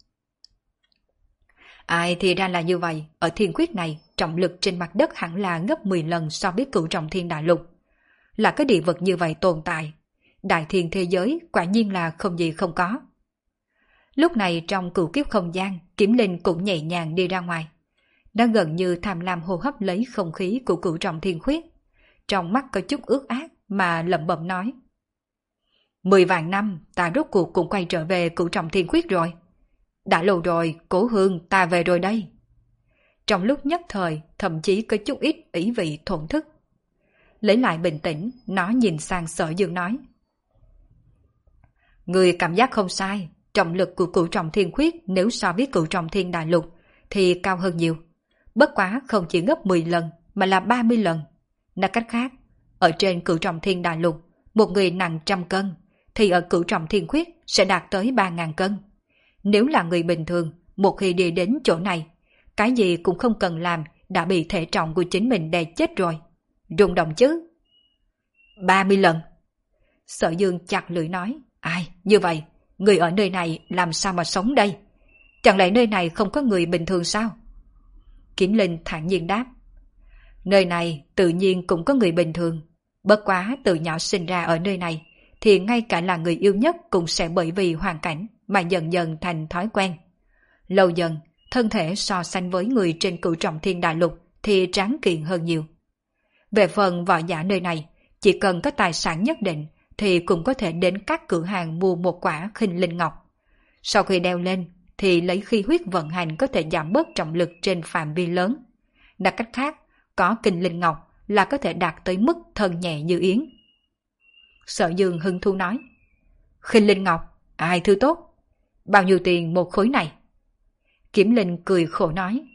Ai thì ra là như vậy, ở thiên quyết này, trọng lực trên mặt đất hẳn là gấp mười lần so với cửu trọng thiên đại lục. Là cái địa vật như vậy tồn tại, đại thiên thế giới quả nhiên là không gì không có. Lúc này trong cửu kiếp không gian, Kiếm Linh cũng nhẹ nhàng đi ra ngoài. Nó gần như tham lam hô hấp lấy không khí của cửu trọng thiên khuyết. Trong mắt có chút ướt át mà lẩm bẩm nói. Mười vạn năm ta rốt cuộc cũng quay trở về cửu trọng thiên khuyết rồi. Đã lâu rồi, Cố Hương ta về rồi đây. Trong lúc nhất thời, thậm chí có chút ít ý vị thổn thức. Lấy lại bình tĩnh, nó nhìn sang Sở Dương nói. Người cảm giác không sai, trọng lực của cửu trọng thiên khuyết nếu so với cửu trọng thiên đại lục thì cao hơn nhiều. Bất quá không chỉ gấp mười lần mà là ba mươi lần. Nói cách khác, ở trên cửu trọng thiên đại lục, một người nặng trăm cân, thì ở cửu trọng thiên khuyết sẽ đạt tới ba ngàn cân. Nếu là người bình thường, một khi đi đến chỗ này, cái gì cũng không cần làm đã bị thể trọng của chính mình đè chết rồi. Rung động chứ? ba mươi lần. Sở Dương chặt lưỡi nói. Ai, như vậy, người ở nơi này làm sao mà sống đây? Chẳng lẽ nơi này không có người bình thường sao? Kiếm Linh thản nhiên đáp. Nơi này tự nhiên cũng có người bình thường. Bất quá từ nhỏ sinh ra ở nơi này, thì ngay cả là người yêu nhất cũng sẽ bởi vì hoàn cảnh mà dần dần thành thói quen. Lâu dần, thân thể so sánh với người trên cửu trọng thiên đại lục thì tráng kiện hơn nhiều. Về phần võ giả nơi này, chỉ cần có tài sản nhất định thì cũng có thể đến các cửa hàng mua một quả khinh linh ngọc. Sau khi đeo lên thì lấy khí huyết vận hành có thể giảm bớt trọng lực trên phạm vi lớn. Nói cách khác, có kinh linh ngọc là có thể đạt tới mức thân nhẹ như yến. Sở Dương hứng thú nói. Khinh linh ngọc, ai thứ tốt? Bao nhiêu tiền một khối này? Kiếm Linh cười khổ nói.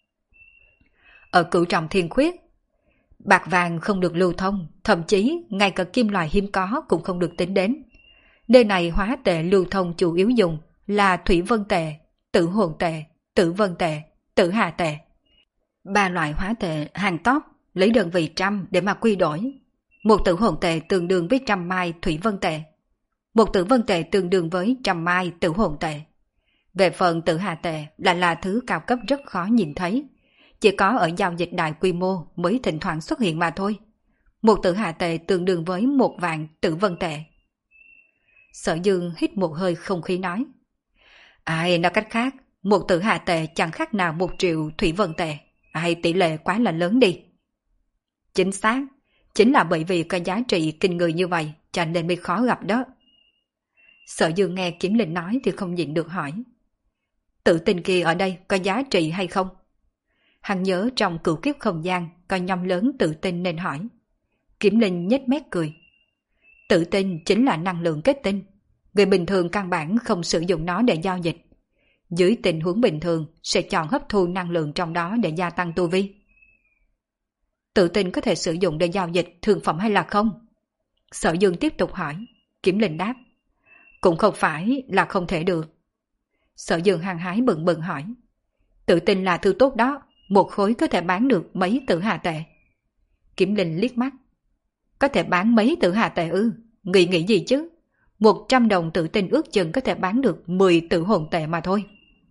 Ở cửu trọng thiên khuyết, bạc vàng không được lưu thông, thậm chí ngay cả kim loại hiếm có cũng không được tính đến. Nơi này hóa tệ lưu thông chủ yếu dùng là thủy vân tệ, tử hồn tệ, tử vân tệ, tử hà tệ. Ba loại hóa tệ hàng top lấy đơn vị trăm để mà quy đổi. Một tử hồn tệ tương đương với trăm mai thủy vân tệ. Một tử vân tệ tương đương với trăm mai tử hồn tệ. Về phần tử hà tệ là là thứ cao cấp rất khó nhìn thấy. Chỉ có ở giao dịch đại quy mô mới thỉnh thoảng xuất hiện mà thôi. Một tử hà tệ tương đương với một vạn tử vân tệ. Sở Dương hít một hơi không khí nói. Ai nói cách khác, một tử hà tệ chẳng khác nào một triệu thủy vân tệ. Ai tỷ lệ quá là lớn đi. Chính xác, chính là bởi vì có giá trị kinh người như vậy cho nên mới khó gặp đó. Sở Dương nghe Kiếm Linh nói thì không nhịn được hỏi. Tự tin kia ở đây có giá trị hay không? Hắn nhớ trong cửu kiếp không gian có nhóm lớn tự tin nên hỏi. Kiếm Linh nhếch mép cười. Tự tin chính là năng lượng kết tinh. Người bình thường căn bản không sử dụng nó để giao dịch. Dưới tình huống bình thường sẽ chọn hấp thu năng lượng trong đó để gia tăng tu vi. Tự tin có thể sử dụng để giao dịch thương phẩm hay là không? Sở Dương tiếp tục hỏi. Kiếm Linh đáp. Cũng không phải là không thể được. Sở Dương hăng hái bừng bừng hỏi. Tự tin là thứ tốt đó, một khối có thể bán được mấy tử hà tệ. Kiếm Linh liếc mắt. Có thể bán mấy tử hà tệ ư? Nghĩ nghĩ gì chứ? Một trăm đồng tự tin ước chừng có thể bán được mười tử hồn tệ mà thôi.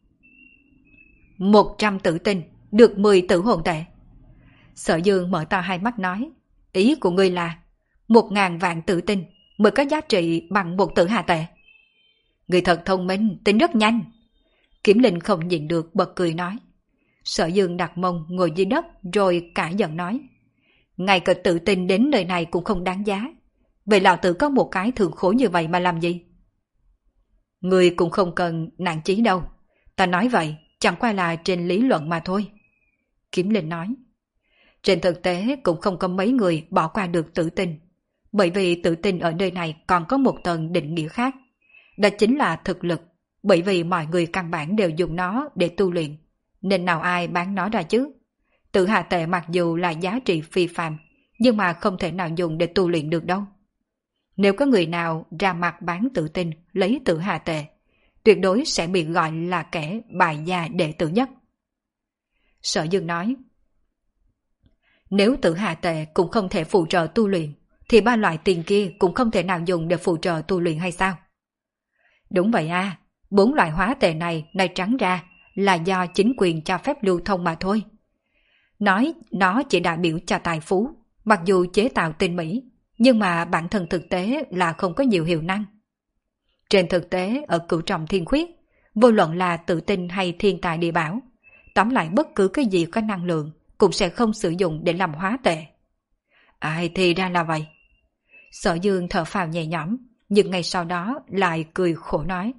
Một trăm tự tin được mười tử hồn tệ. Sở Dương mở to hai mắt nói. Ý của ngươi là một ngàn vạn tự tin mới có giá trị bằng một tử hà tệ. Người thật thông minh, tính rất nhanh. Kiếm Linh không nhịn được bật cười nói. Sở Dương đặt mông ngồi dưới đất rồi cả giận nói. Ngay cả tự tin đến nơi này cũng không đáng giá. Vậy lão tử có một cái thường khối như vậy mà làm gì? Người cũng không cần nản chí đâu. Ta nói vậy chẳng qua là trên lý luận mà thôi. Kiếm Linh nói. Trên thực tế cũng không có mấy người bỏ qua được tự tin. Bởi vì tự tin ở nơi này còn có một tầng định nghĩa khác. Đó chính là thực lực. Bởi vì mọi người căn bản đều dùng nó để tu luyện. Nên nào ai bán nó ra chứ? Tử hà tệ mặc dù là giá trị phi phàm, nhưng mà không thể nào dùng để tu luyện được đâu. Nếu có người nào ra mặt bán tự tin lấy tử hà tệ, tuyệt đối sẽ bị gọi là kẻ bại gia đệ tử nhất. Sở Dương nói. Nếu tử hà tệ cũng không thể phụ trợ tu luyện, thì ba loại tiền kia cũng không thể nào dùng để phụ trợ tu luyện hay sao? Đúng vậy à, bốn loại hóa tệ này nói trắng ra là do chính quyền cho phép lưu thông mà thôi. Nói nó chỉ đại biểu cho tài phú, mặc dù chế tạo tinh mỹ, nhưng mà bản thân thực tế là không có nhiều hiệu năng. Trên thực tế ở Cửu Trọng Thiên Khuyết, vô luận là tự tin hay thiên tài địa bảo, tóm lại bất cứ cái gì có năng lượng cũng sẽ không sử dụng để làm hóa tệ. Ai thì ra là vậy. Sở Dương thở phào nhẹ nhõm, nhưng ngay sau đó lại cười khổ nói.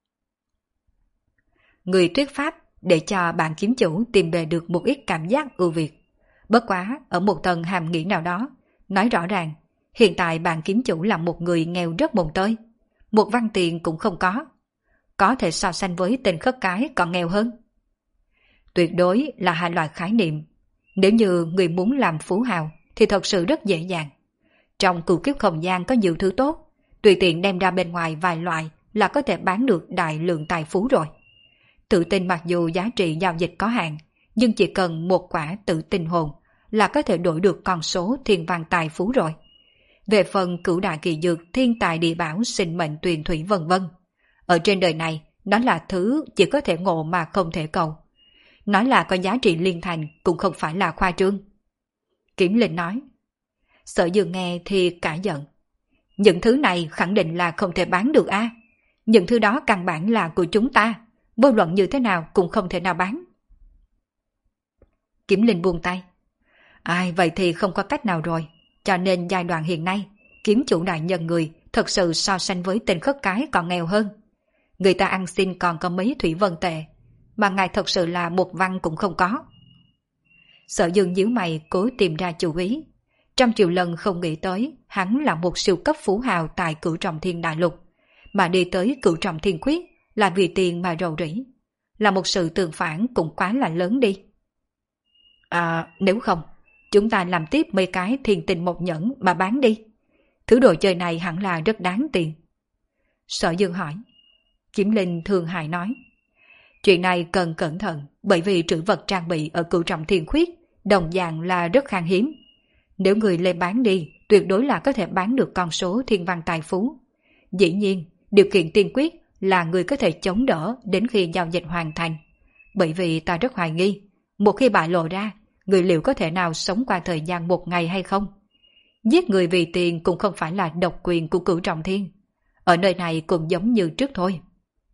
Người thuyết pháp để cho bạn kiếm chủ tìm về được một ít cảm giác ưu việt. Bất quá ở một tầng hàm nghĩa nào đó, nói rõ ràng, hiện tại bạn kiếm chủ là một người nghèo rất mồng tơi, một văn tiền cũng không có. Có thể so sánh với tên khất cái còn nghèo hơn. Tuyệt đối là hai loại khái niệm. Nếu như người muốn làm phú hào thì thật sự rất dễ dàng. Trong cửu kiếp không gian có nhiều thứ tốt, tùy tiện đem ra bên ngoài vài loại là có thể bán được đại lượng tài phú rồi. Tự tin mặc dù giá trị giao dịch có hạn, nhưng chỉ cần một quả tự tin hồn là có thể đổi được con số thiên văn tài phú rồi. Về phần cửu đại kỳ dược, thiên tài địa bảo, sinh mệnh tuyền thủy vân vân, ở trên đời này nó là thứ chỉ có thể ngộ mà không thể cầu. Nói là có giá trị liên thành cũng không phải là khoa trương. Kiểm Linh nói. Sở Dương nghe thì cả giận. Những thứ này khẳng định là không thể bán được a. À? Những thứ đó căn bản là của chúng ta, vô luận như thế nào cũng không thể nào bán. Kiểm Linh buông tay. Ai vậy thì không có cách nào rồi. Cho nên giai đoạn hiện nay, kiếm chủ đại nhân người thật sự so sánh với tên khất cái còn nghèo hơn. Người ta ăn xin còn có mấy thủy vân tệ, mà ngài thật sự là một văn cũng không có. Sở Dương nhíu mày cố tìm ra chủ ý. Trăm triệu lần không nghĩ tới hắn là một siêu cấp phú hào tại Cửu Trọng Thiên Đại Lục, mà đi tới Cửu Trọng Thiên Khuyết là vì tiền mà rầu rĩ. Là một sự tương phản cũng quá là lớn đi. À, nếu không, chúng ta làm tiếp mấy cái thiên tình một nhẫn mà bán đi. Thứ đồ chơi này hẳn là rất đáng tiền. Sở Dương hỏi. Kiếm Linh thương hại nói. Chuyện này cần cẩn thận, bởi vì trữ vật trang bị ở Cửu Trọng Thiên Khuyết đồng dạng là rất khan hiếm. Nếu người lên bán đi, tuyệt đối là có thể bán được con số thiên văn tài phú. Dĩ nhiên, điều kiện tiên quyết là người có thể chống đỡ đến khi giao dịch hoàn thành. Bởi vì ta rất hoài nghi, một khi bại lộ ra, người liệu có thể nào sống qua thời gian một ngày hay không? Giết người vì tiền cũng không phải là độc quyền của Cửu Trọng Thiên. Ở nơi này cũng giống như trước thôi.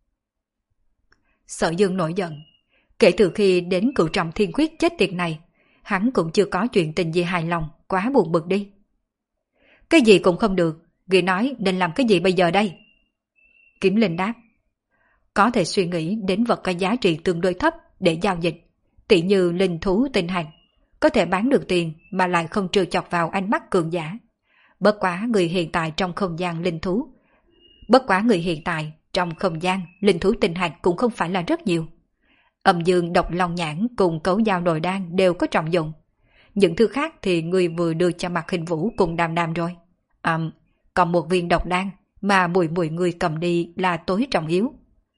Sở Dương nổi giận. Kể từ khi đến Cửu Trọng Thiên Khuyết chết tiệt này, hắn cũng chưa có chuyện tình gì hài lòng, quá buồn bực đi. Cái gì cũng không được, người nói nên làm cái gì bây giờ đây? Kiếm Linh đáp. Có thể suy nghĩ đến vật có giá trị tương đối thấp để giao dịch, tỉ như linh thú tinh hạch, có thể bán được tiền mà lại không trêu chọc vào ánh mắt cường giả. Bất quá người hiện tại trong không gian linh thú. Bất quá người hiện tại trong không gian linh thú tinh hạch cũng không phải là rất nhiều. Âm dương độc long nhãn cùng cấu dao nội đan đều có trọng dụng. Những thứ khác thì người vừa đưa cho Mạc Hình Vũ cùng đàm đàm rồi. À, còn một viên độc đan mà mùi mùi người cầm đi là tối trọng yếu.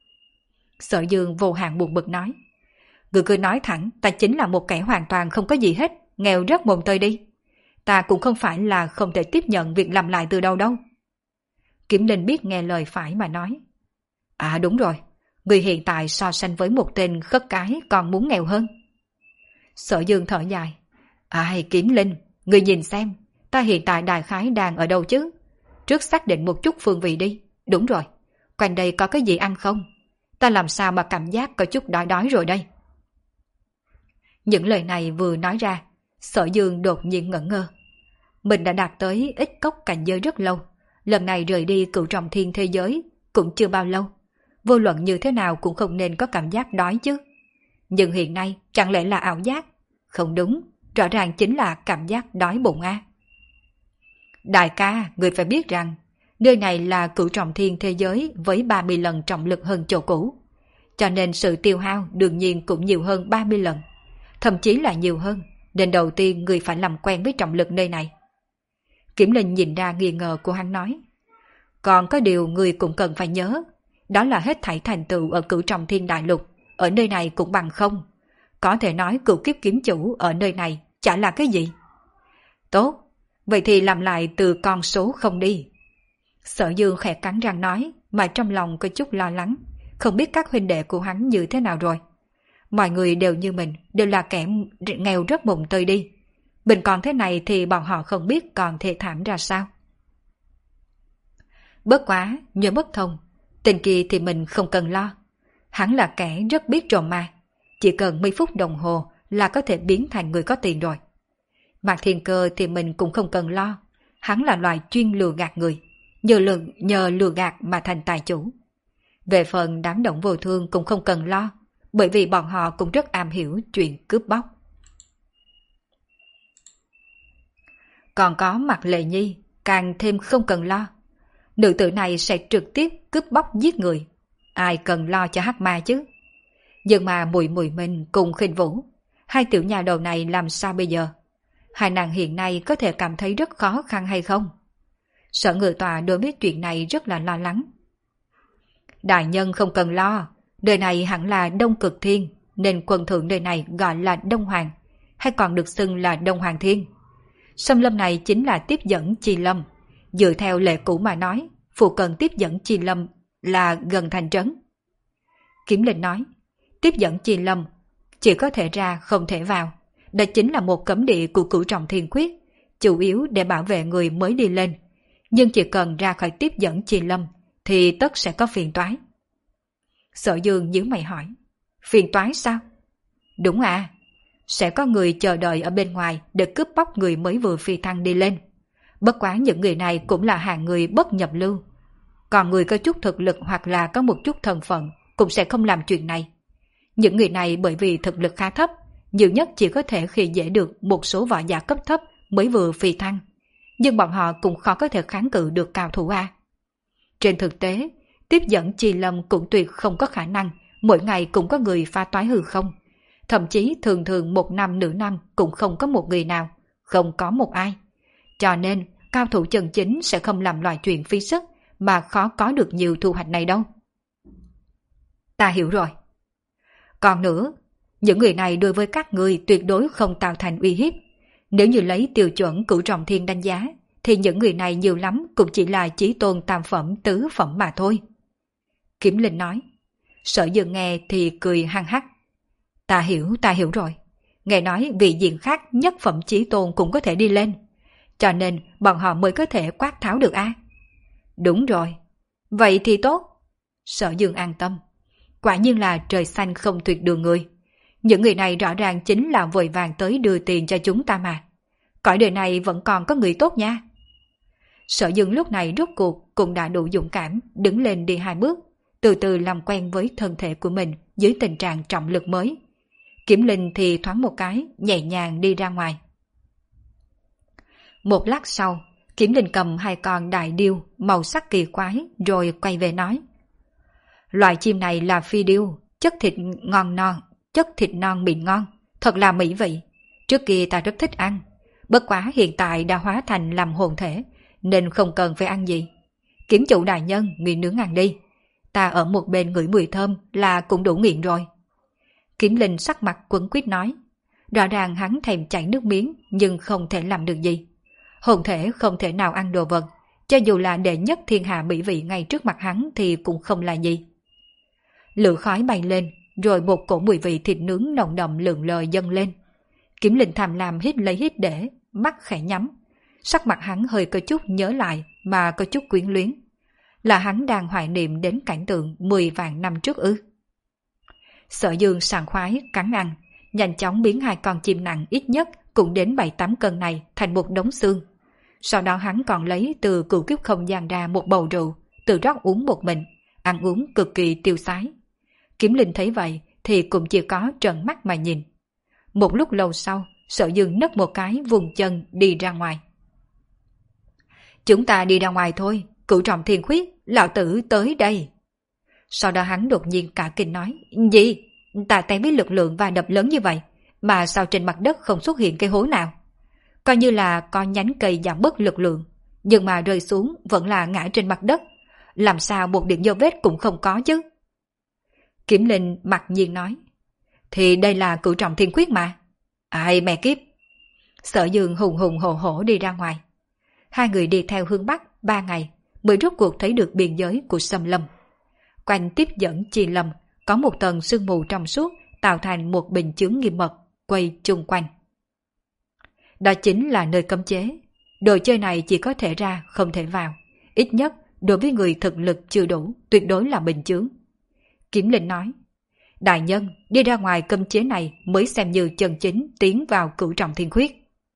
Sở Dương vô hạn buồn bực nói. Người cứ nói thẳng, ta chính là một kẻ hoàn toàn không có gì hết, nghèo rất mồm tơi đi. Ta cũng không phải là không thể tiếp nhận việc làm lại từ đâu đâu. Kiếm Linh biết nghe lời phải mà nói. À đúng rồi, người hiện tại so sánh với một tên khất cái còn muốn nghèo hơn. Sở Dương thở dài. Ai Kiếm Linh, người nhìn xem, ta hiện tại đại khái đang ở đâu chứ? Trước xác định một chút phương vị đi. Đúng rồi, quanh đây có cái gì ăn không? Ta làm sao mà cảm giác có chút đói đói rồi đây? Những lời này vừa nói ra, Sở Dương đột nhiên ngẩn ngơ. Mình đã đạt tới ít cốc cảnh giới rất lâu, lần này rời đi Cửu Trọng Thiên thế giới cũng chưa bao lâu. Vô luận như thế nào cũng không nên có cảm giác đói chứ. Nhưng hiện nay chẳng lẽ là ảo giác? Không đúng, rõ ràng chính là cảm giác đói bụng a. À. Đại ca, người phải biết rằng, nơi này là Cửu Trọng Thiên thế giới với ba mươi lần trọng lực hơn chỗ cũ. Cho nên sự tiêu hao đương nhiên cũng nhiều hơn ba mươi lần. Thậm chí là nhiều hơn, nên đầu tiên người phải làm quen với trọng lực nơi này. Kiểm Linh nhìn ra nghi ngờ của hắn nói. Còn có điều người cũng cần phải nhớ, đó là hết thảy thành tựu ở Cửu Trọng Thiên Đại Lục, ở nơi này cũng bằng không. Có thể nói cửu kiếp kiếm chủ ở nơi này chả là cái gì. Tốt, vậy thì làm lại từ con số không đi. Sở Dương khẽ cắn răng nói, mà trong lòng có chút lo lắng, không biết các huynh đệ của hắn như thế nào rồi. Mọi người đều như mình, đều là kẻ nghèo rất mùng tơi đi. Mình còn thế này thì bọn họ không biết còn thê thảm ra sao. Bất quá, nhờ bất thông, tên kia thì mình không cần lo. Hắn là kẻ rất biết trộm ma, chỉ cần mấy phút đồng hồ là có thể biến thành người có tiền rồi. Mạc Thiên Cơ thì mình cũng không cần lo, hắn là loài chuyên lừa gạt người, nhờ lừa, nhờ lừa gạt mà thành tài chủ. Về phần đám Động Vô Thương cũng không cần lo, bởi vì bọn họ cũng rất am hiểu chuyện cướp bóc. Còn có Mạc Lệ Nhi, càng thêm không cần lo. Nữ tử này sẽ trực tiếp cướp bóc giết người, ai cần lo cho hắc ma chứ. Nhưng mà Mùi Mùi Minh cùng Khinh Vũ, hai tiểu nhà đầu này làm sao bây giờ? Hai nàng hiện nay có thể cảm thấy rất khó khăn hay không? Sở Ngự Tọa đối với chuyện này rất là lo lắng. Đại nhân không cần lo, đời này hẳn là Đông Cực Thiên, nên quần thượng đời này gọi là Đông Hoàng, hay còn được xưng là Đông Hoàng Thiên. Xâm lâm này chính là tiếp dẫn Chi Lâm. Dựa theo lệ cũ mà nói, phụ cận tiếp dẫn Chi Lâm là gần thành trấn. Kiếm Linh nói, tiếp dẫn Chi Lâm chỉ có thể ra không thể vào. Đó chính là một cấm địa của Cửu Trọng Thiên Quyết, chủ yếu để bảo vệ người mới đi lên. Nhưng chỉ cần ra khỏi tiếp dẫn Chi Lâm thì tất sẽ có phiền toái. Sở Dương nhíu mày hỏi, phiền toái sao? Đúng à, sẽ có người chờ đợi ở bên ngoài để cướp bóc người mới vừa phi thăng đi lên. Bất quá những người này cũng là hạng người bất nhập lưu. Còn người có chút thực lực hoặc là có một chút thân phận cũng sẽ không làm chuyện này. Những người này bởi vì thực lực khá thấp, nhiều nhất chỉ có thể khi dễ được một số võ giả cấp thấp mới vừa phi thăng. Nhưng bọn họ cũng khó có thể kháng cự được cao thủ A. Trên thực tế, tiếp dẫn Chi Lâm cũng tuyệt không có khả năng mỗi ngày cũng có người pha toái hư không. Thậm chí thường thường một năm nửa năm cũng không có một người nào, không có một ai. Cho nên, cao thủ chân chính sẽ không làm loại chuyện phí sức mà khó có được nhiều thu hoạch này đâu. Ta hiểu rồi. Còn nữa, những người này đối với các người tuyệt đối không tạo thành uy hiếp. Nếu như lấy tiêu chuẩn Cửu Trọng Thiên đánh giá, thì những người này nhiều lắm cũng chỉ là chí tôn tam phẩm tứ phẩm mà thôi. Kiếm Linh nói. Sở Dương nghe thì cười hăng hắc. Ta hiểu, ta hiểu rồi. Nghe nói vị diện khác nhất phẩm chí tôn cũng có thể đi lên. Cho nên bọn họ mới có thể quát tháo được a. Đúng rồi. Vậy thì tốt. Sở Dương an tâm. Quả nhiên là trời xanh không tuyệt đường người. Những người này rõ ràng chính là vội vàng tới đưa tiền cho chúng ta mà. Cõi đời này vẫn còn có người tốt nha. Sở Dương lúc này rốt cuộc cũng đã đủ dũng cảm đứng lên đi hai bước, từ từ làm quen với thân thể của mình dưới tình trạng trọng lực mới. Kiếm Linh thì thoáng một cái, nhẹ nhàng đi ra ngoài. Một lát sau, Kiếm Linh cầm hai con đại điêu màu sắc kỳ quái rồi quay về nói. Loại chim này là phi điêu, chất thịt ngon non, chất thịt non mịn ngon, thật là mỹ vị. Trước kia ta rất thích ăn, bất quá hiện tại đã hóa thành làm hồn thể, nên không cần phải ăn gì. Kiếm chủ đại nhân, người nướng ăn đi. Ta ở một bên ngửi mùi thơm là cũng đủ nghiện rồi. Kiếm Linh sắc mặt quấn quýt nói. Rõ ràng hắn thèm chảy nước miếng nhưng không thể làm được gì. Hồn thể không thể nào ăn đồ vật, cho dù là đệ nhất thiên hạ mỹ vị ngay trước mặt hắn thì cũng không là gì. Lửa khói bay lên, rồi một cổ mùi vị thịt nướng nồng đậm lượn lờ dâng lên. Kiếm Linh tham lam hít lấy hít để, mắt khẽ nhắm. Sắc mặt hắn hơi có chút nhớ lại mà có chút quyến luyến. Là hắn đang hoài niệm đến cảnh tượng mười vạn năm trước ư. Sở Dương sảng khoái cắn ăn, nhanh chóng biến hai con chim nặng ít nhất cũng đến bảy tám cân này thành một đống xương. Sau đó hắn còn lấy từ cửu kiếp không gian ra một bầu rượu, tự rót uống một mình, ăn uống cực kỳ tiêu sái. Kiếm Linh thấy vậy thì cũng chỉ có trợn mắt mà nhìn. Một lúc lâu sau, Sở Dương nấc một cái vùng chân đi ra ngoài. Chúng ta đi ra ngoài thôi, Cửu Trọng Thiên Khuyết, lão tử tới đây. Sau đó hắn đột nhiên cả kinh nói, gì? Ta tay với lực lượng và đập lớn như vậy, mà sao trên mặt đất không xuất hiện cây hố nào? Coi như là con nhánh cây giảm bớt lực lượng, nhưng mà rơi xuống vẫn là ngã trên mặt đất. Làm sao một điểm dấu vết cũng không có chứ? Kiếm Linh mặc nhiên nói, thì đây là Cửu Trọng Thiên Khuyết mà. Ai mẹ kiếp. Sở Dương hùng hùng hổ hổ đi ra ngoài. Hai người đi theo hướng Bắc ba ngày mới rốt cuộc thấy được biên giới của xâm lâm. Quanh tiếp dẫn Chi Lâm có một tầng sương mù trong suốt tạo thành một bình chướng nghiêm mật quay chung quanh. Đó chính là nơi cấm chế. Đồ chơi này chỉ có thể ra không thể vào, ít nhất đối với người thực lực chưa đủ, tuyệt đối là bình chướng. Kiếm Linh nói, đại nhân, đi ra ngoài cấm chế này mới xem như chân chính tiến vào cửu trọng thiên khuyết.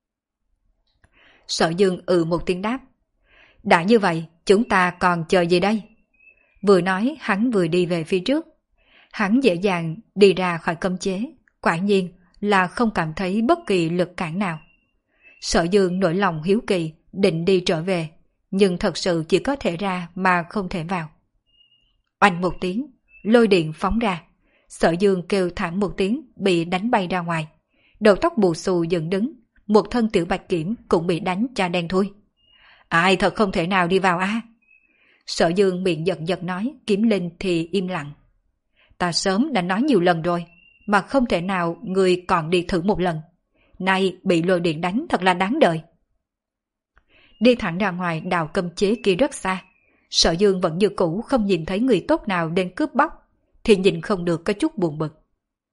Sở Dương ừ một tiếng đáp, đã như vậy, chúng ta còn chờ gì đây? Vừa nói, hắn vừa đi về phía trước. Hắn dễ dàng đi ra khỏi cấm chế, quả nhiên là không cảm thấy bất kỳ lực cản nào. Sở Dương nổi lòng hiếu kỳ, định đi trở về, nhưng thật sự chỉ có thể ra mà không thể vào. Oanh một tiếng, lôi điện phóng ra. Sở Dương kêu thảm một tiếng, bị đánh bay ra ngoài. Đầu tóc bù xù dựng đứng, một thân tiểu bạch kiểm cũng bị đánh cho đen thui. Ai thật không thể nào đi vào a? À? Sở Dương miệng giật giật nói, Kiếm Linh thì im lặng. Ta sớm đã nói nhiều lần rồi, mà không thể nào người còn đi thử một lần. Nay bị lôi điện đánh thật là đáng đời. Đi thẳng ra ngoài đào cấm chế kia rất xa. Sở Dương vẫn như cũ không nhìn thấy người tốt nào đến cướp bóc, thì nhìn không được có chút buồn bực.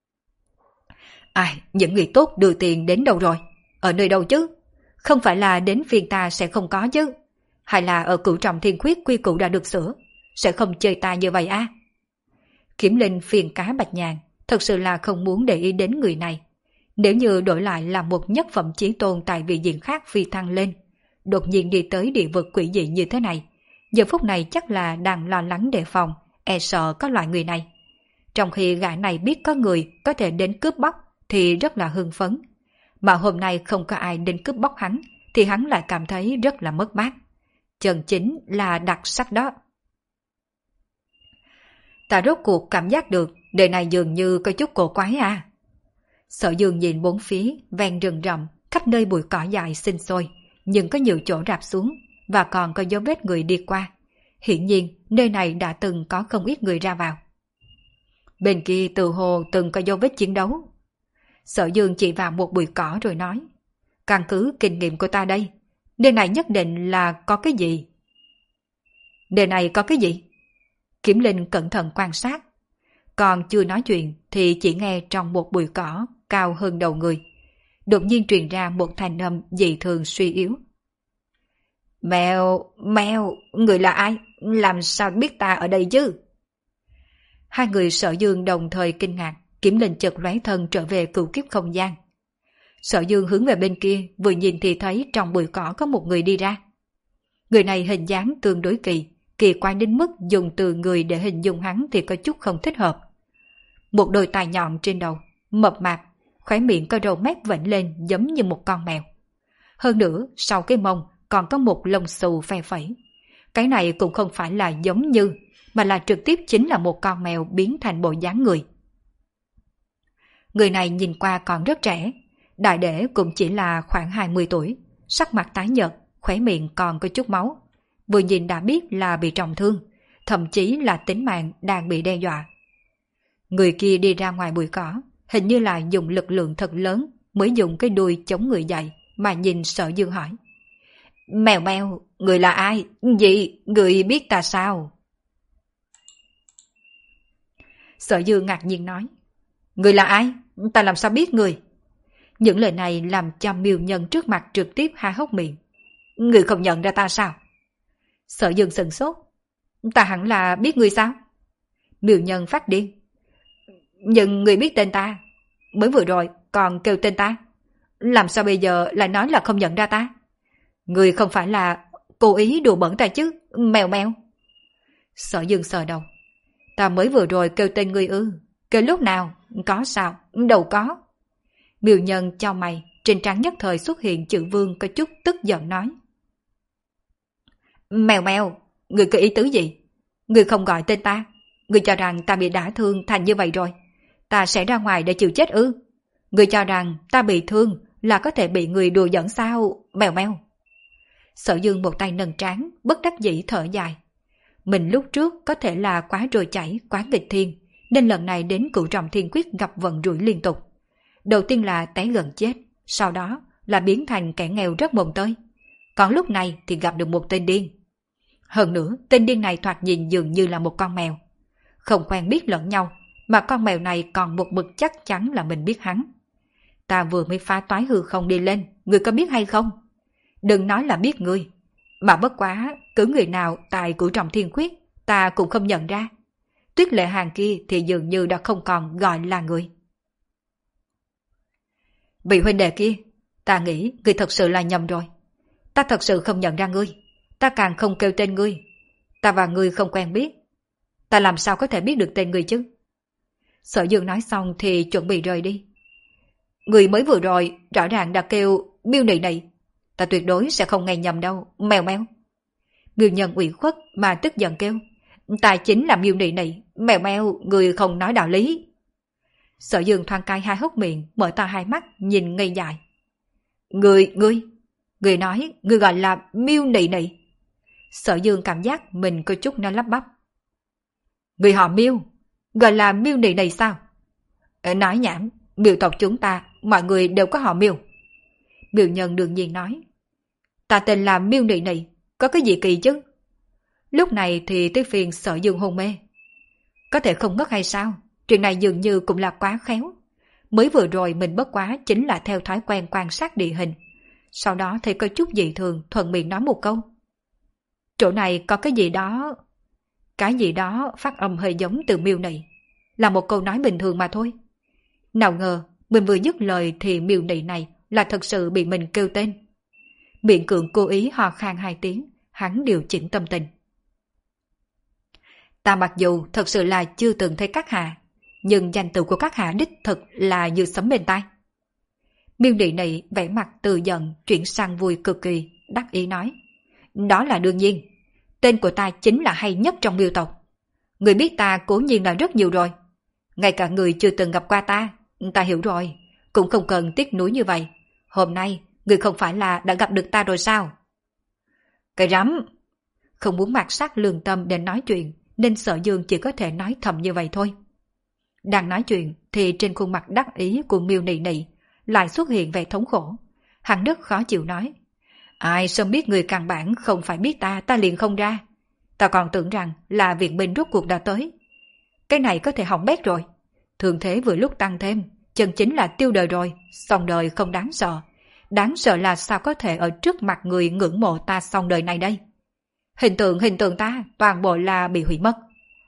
Ai, những người tốt đưa tiền đến đâu rồi? Ở nơi đâu chứ? Không phải là đến phiên ta sẽ không có chứ? Hay là ở cửu trọng thiên khuyết quy củ đã được sửa, sẽ không chơi ta như vậy à? Kiếm Linh phiền cá Bạch Nhàn, thật sự là không muốn để ý đến người này. Nếu như đổi lại là một nhất phẩm chí tôn tại vị diện khác phi thăng lên, đột nhiên đi tới địa vực quỷ dị như thế này, giờ phút này chắc là đang lo lắng đề phòng, e sợ có loại người này. Trong khi gã này biết có người có thể đến cướp bóc thì rất là hưng phấn. Mà hôm nay không có ai đến cướp bóc hắn thì hắn lại cảm thấy rất là mất mát. Chân chính là đặc sắc đó. Ta rốt cuộc cảm giác được đời này dường như có chút cổ quái à. Sở Dương nhìn bốn phía, ven rừng rậm, khắp nơi bụi cỏ dài sinh sôi, nhưng có nhiều chỗ rạp xuống và còn có dấu vết người đi qua. Hiển nhiên nơi này đã từng có không ít người ra vào. Bên kia từ hồ từng có dấu vết chiến đấu. Sở Dương chỉ vào một bụi cỏ rồi nói, căn cứ kinh nghiệm của ta đây, nơi này nhất định là có cái gì. Nơi này có cái gì? Kiếm Linh cẩn thận quan sát. Còn chưa nói chuyện thì chỉ nghe trong một bụi cỏ cao hơn đầu người, đột nhiên truyền ra một thanh âm dị thường suy yếu. Mèo, mèo, người là ai? Làm sao biết ta ở đây chứ? Hai người Sở Dương đồng thời kinh ngạc, Kiếm Linh chợt lóe thân trở về cửu kiếp không gian. Sở Dương hướng về bên kia, vừa nhìn thì thấy trong bụi cỏ có một người đi ra. Người này hình dáng tương đối kỳ, kỳ quái đến mức dùng từ người để hình dung hắn thì có chút không thích hợp. Một đôi tai nhọn trên đầu, mập mạp, khóe miệng có râu mép vểnh lên giống như một con mèo. Hơn nữa, sau cái mông còn có một lông xù phe phẩy. Cái này cũng không phải là giống như, mà là trực tiếp chính là một con mèo biến thành bộ dáng người. Người này nhìn qua còn rất trẻ, đại để cũng chỉ là khoảng hai mươi tuổi, sắc mặt tái nhợt, khóe miệng còn có chút máu. Vừa nhìn đã biết là bị trọng thương, thậm chí là tính mạng đang bị đe dọa. Người kia đi ra ngoài bụi cỏ, hình như là dùng lực lượng thật lớn mới dùng cái đuôi chống người dậy, mà nhìn Sở Dương hỏi. Mèo mèo, người là ai? Gì? Người biết ta sao? Sở Dương ngạc nhiên nói. Người là ai? Ta làm sao biết người? Những lời này làm cho Miêu Nhân trước mặt trực tiếp há hốc miệng. Người không nhận ra ta sao? Sở Dương sửng sốt. Ta hẳn là biết người sao? Miêu Nhân phát điên. Nhưng người biết tên ta. Mới vừa rồi còn kêu tên ta. Làm sao bây giờ lại nói là không nhận ra ta? Người không phải là cố ý đùa bẩn ta chứ? Mèo mèo. Sở Dương sờ đầu. Ta mới vừa rồi kêu tên người ư? Kêu lúc nào? Có sao? Đâu có. Miêu Nhân cho mày, trên trán nhất thời xuất hiện chữ vương có chút tức giận nói. Mèo mèo, người có ý tứ gì? Người không gọi tên ta. Người cho rằng ta bị đả thương thành như vậy rồi. Ta sẽ ra ngoài để chịu chết ư? Người cho rằng ta bị thương là có thể bị người đùa giỡn sao? Mèo mèo. Sở Dương một tay nâng trán, bất đắc dĩ thở dài. Mình lúc trước có thể là quá trôi chảy, quá nghịch thiên, nên lần này đến cửu trọng thiên quyết gặp vận rủi liên tục. Đầu tiên là té gần chết, sau đó là biến thành kẻ nghèo rất mồm tơi. Còn lúc này thì gặp được một tên điên. Hơn nữa, tên điên này thoạt nhìn dường như là một con mèo. Không quen biết lẫn nhau, mà con mèo này còn một mực chắc chắn là mình biết hắn. Ta vừa mới phá toái hư không đi lên, người có biết hay không? Đừng nói là biết người. Mà bất quá, cứ người nào tài của Trọng Thiên Khuyết, ta cũng không nhận ra. Tuyết Lệ Hàng kia thì dường như đã không còn gọi là người. Vị huynh đệ kia, ta nghĩ ngươi thật sự là nhầm rồi. Ta thật sự không nhận ra ngươi. Ta càng không kêu tên ngươi. Ta và ngươi không quen biết. Ta làm sao có thể biết được tên ngươi chứ? Sở Dương nói xong thì chuẩn bị rời đi. Người mới vừa rồi rõ ràng đã kêu Miêu Nị Nị. Ta tuyệt đối sẽ không nghe nhầm đâu, mèo mèo. Miêu Nhân ủy khuất mà tức giận kêu. Ta chính là Miêu Nị Nị, mèo mèo, người không nói đạo lý. Sở Dương thoáng cai hai hốc miệng, mở to hai mắt, nhìn ngây dại. Người, ngươi, người nói, người gọi là Miêu Nị Nị. Sở Dương cảm giác mình có chút nó lắp bắp. Người họ Miêu, gọi là Miêu Nị Nị sao? Nói nhảm, Miêu tộc chúng ta, mọi người đều có họ Miêu. Miêu Nhân đương nhiên nói. Ta tên là Miêu Nị Nị, có cái gì kỳ chứ? Lúc này thì tới phiền Sở Dương hôn mê. Có thể không ngất hay sao? Chuyện này dường như cũng là quá khéo. Mới vừa rồi mình bất quá chính là theo thói quen quan sát địa hình. Sau đó thấy có chút dị thường thuận miệng nói một câu. Chỗ này có cái gì đó... Cái gì đó phát âm hơi giống từ Miêu Nị. Là một câu nói bình thường mà thôi. Nào ngờ mình vừa dứt lời thì Miêu Nị này là thật sự bị mình kêu tên. Miệng Cường cố ý ho khan hai tiếng, hắn điều chỉnh tâm tình. Ta mặc dù thật sự là chưa từng thấy các hạ, nhưng danh tự của các hạ đích thực là như sấm bên tai. Miêu Nị Nị vẻ mặt từ giận chuyển sang vui cực kỳ, đắc ý nói. Đó là đương nhiên. Tên của ta chính là hay nhất trong Miêu tộc. Người biết ta cố nhiên là rất nhiều rồi. Ngay cả người chưa từng gặp qua ta, ta hiểu rồi. Cũng không cần tiếc nuối như vậy. Hôm nay, người không phải là đã gặp được ta rồi sao? Cái rắm! Không muốn mạt sát lương tâm để nói chuyện, nên Sở Dương chỉ có thể nói thầm như vậy thôi. Đang nói chuyện thì trên khuôn mặt đắc ý của Miêu Nị Nị lại xuất hiện vẻ thống khổ. Hắn rất khó chịu nói. Ai sớm biết người căn bản không phải biết ta, ta liền không ra. Ta còn tưởng rằng là viện binh rốt cuộc đã tới. Cái này có thể hỏng bét rồi. Thường thế vừa lúc tăng thêm, chân chính là tiêu đời rồi, xong đời không đáng sợ. Đáng sợ là sao có thể ở trước mặt người ngưỡng mộ ta xong đời này đây. Hình tượng hình tượng ta toàn bộ là bị hủy mất.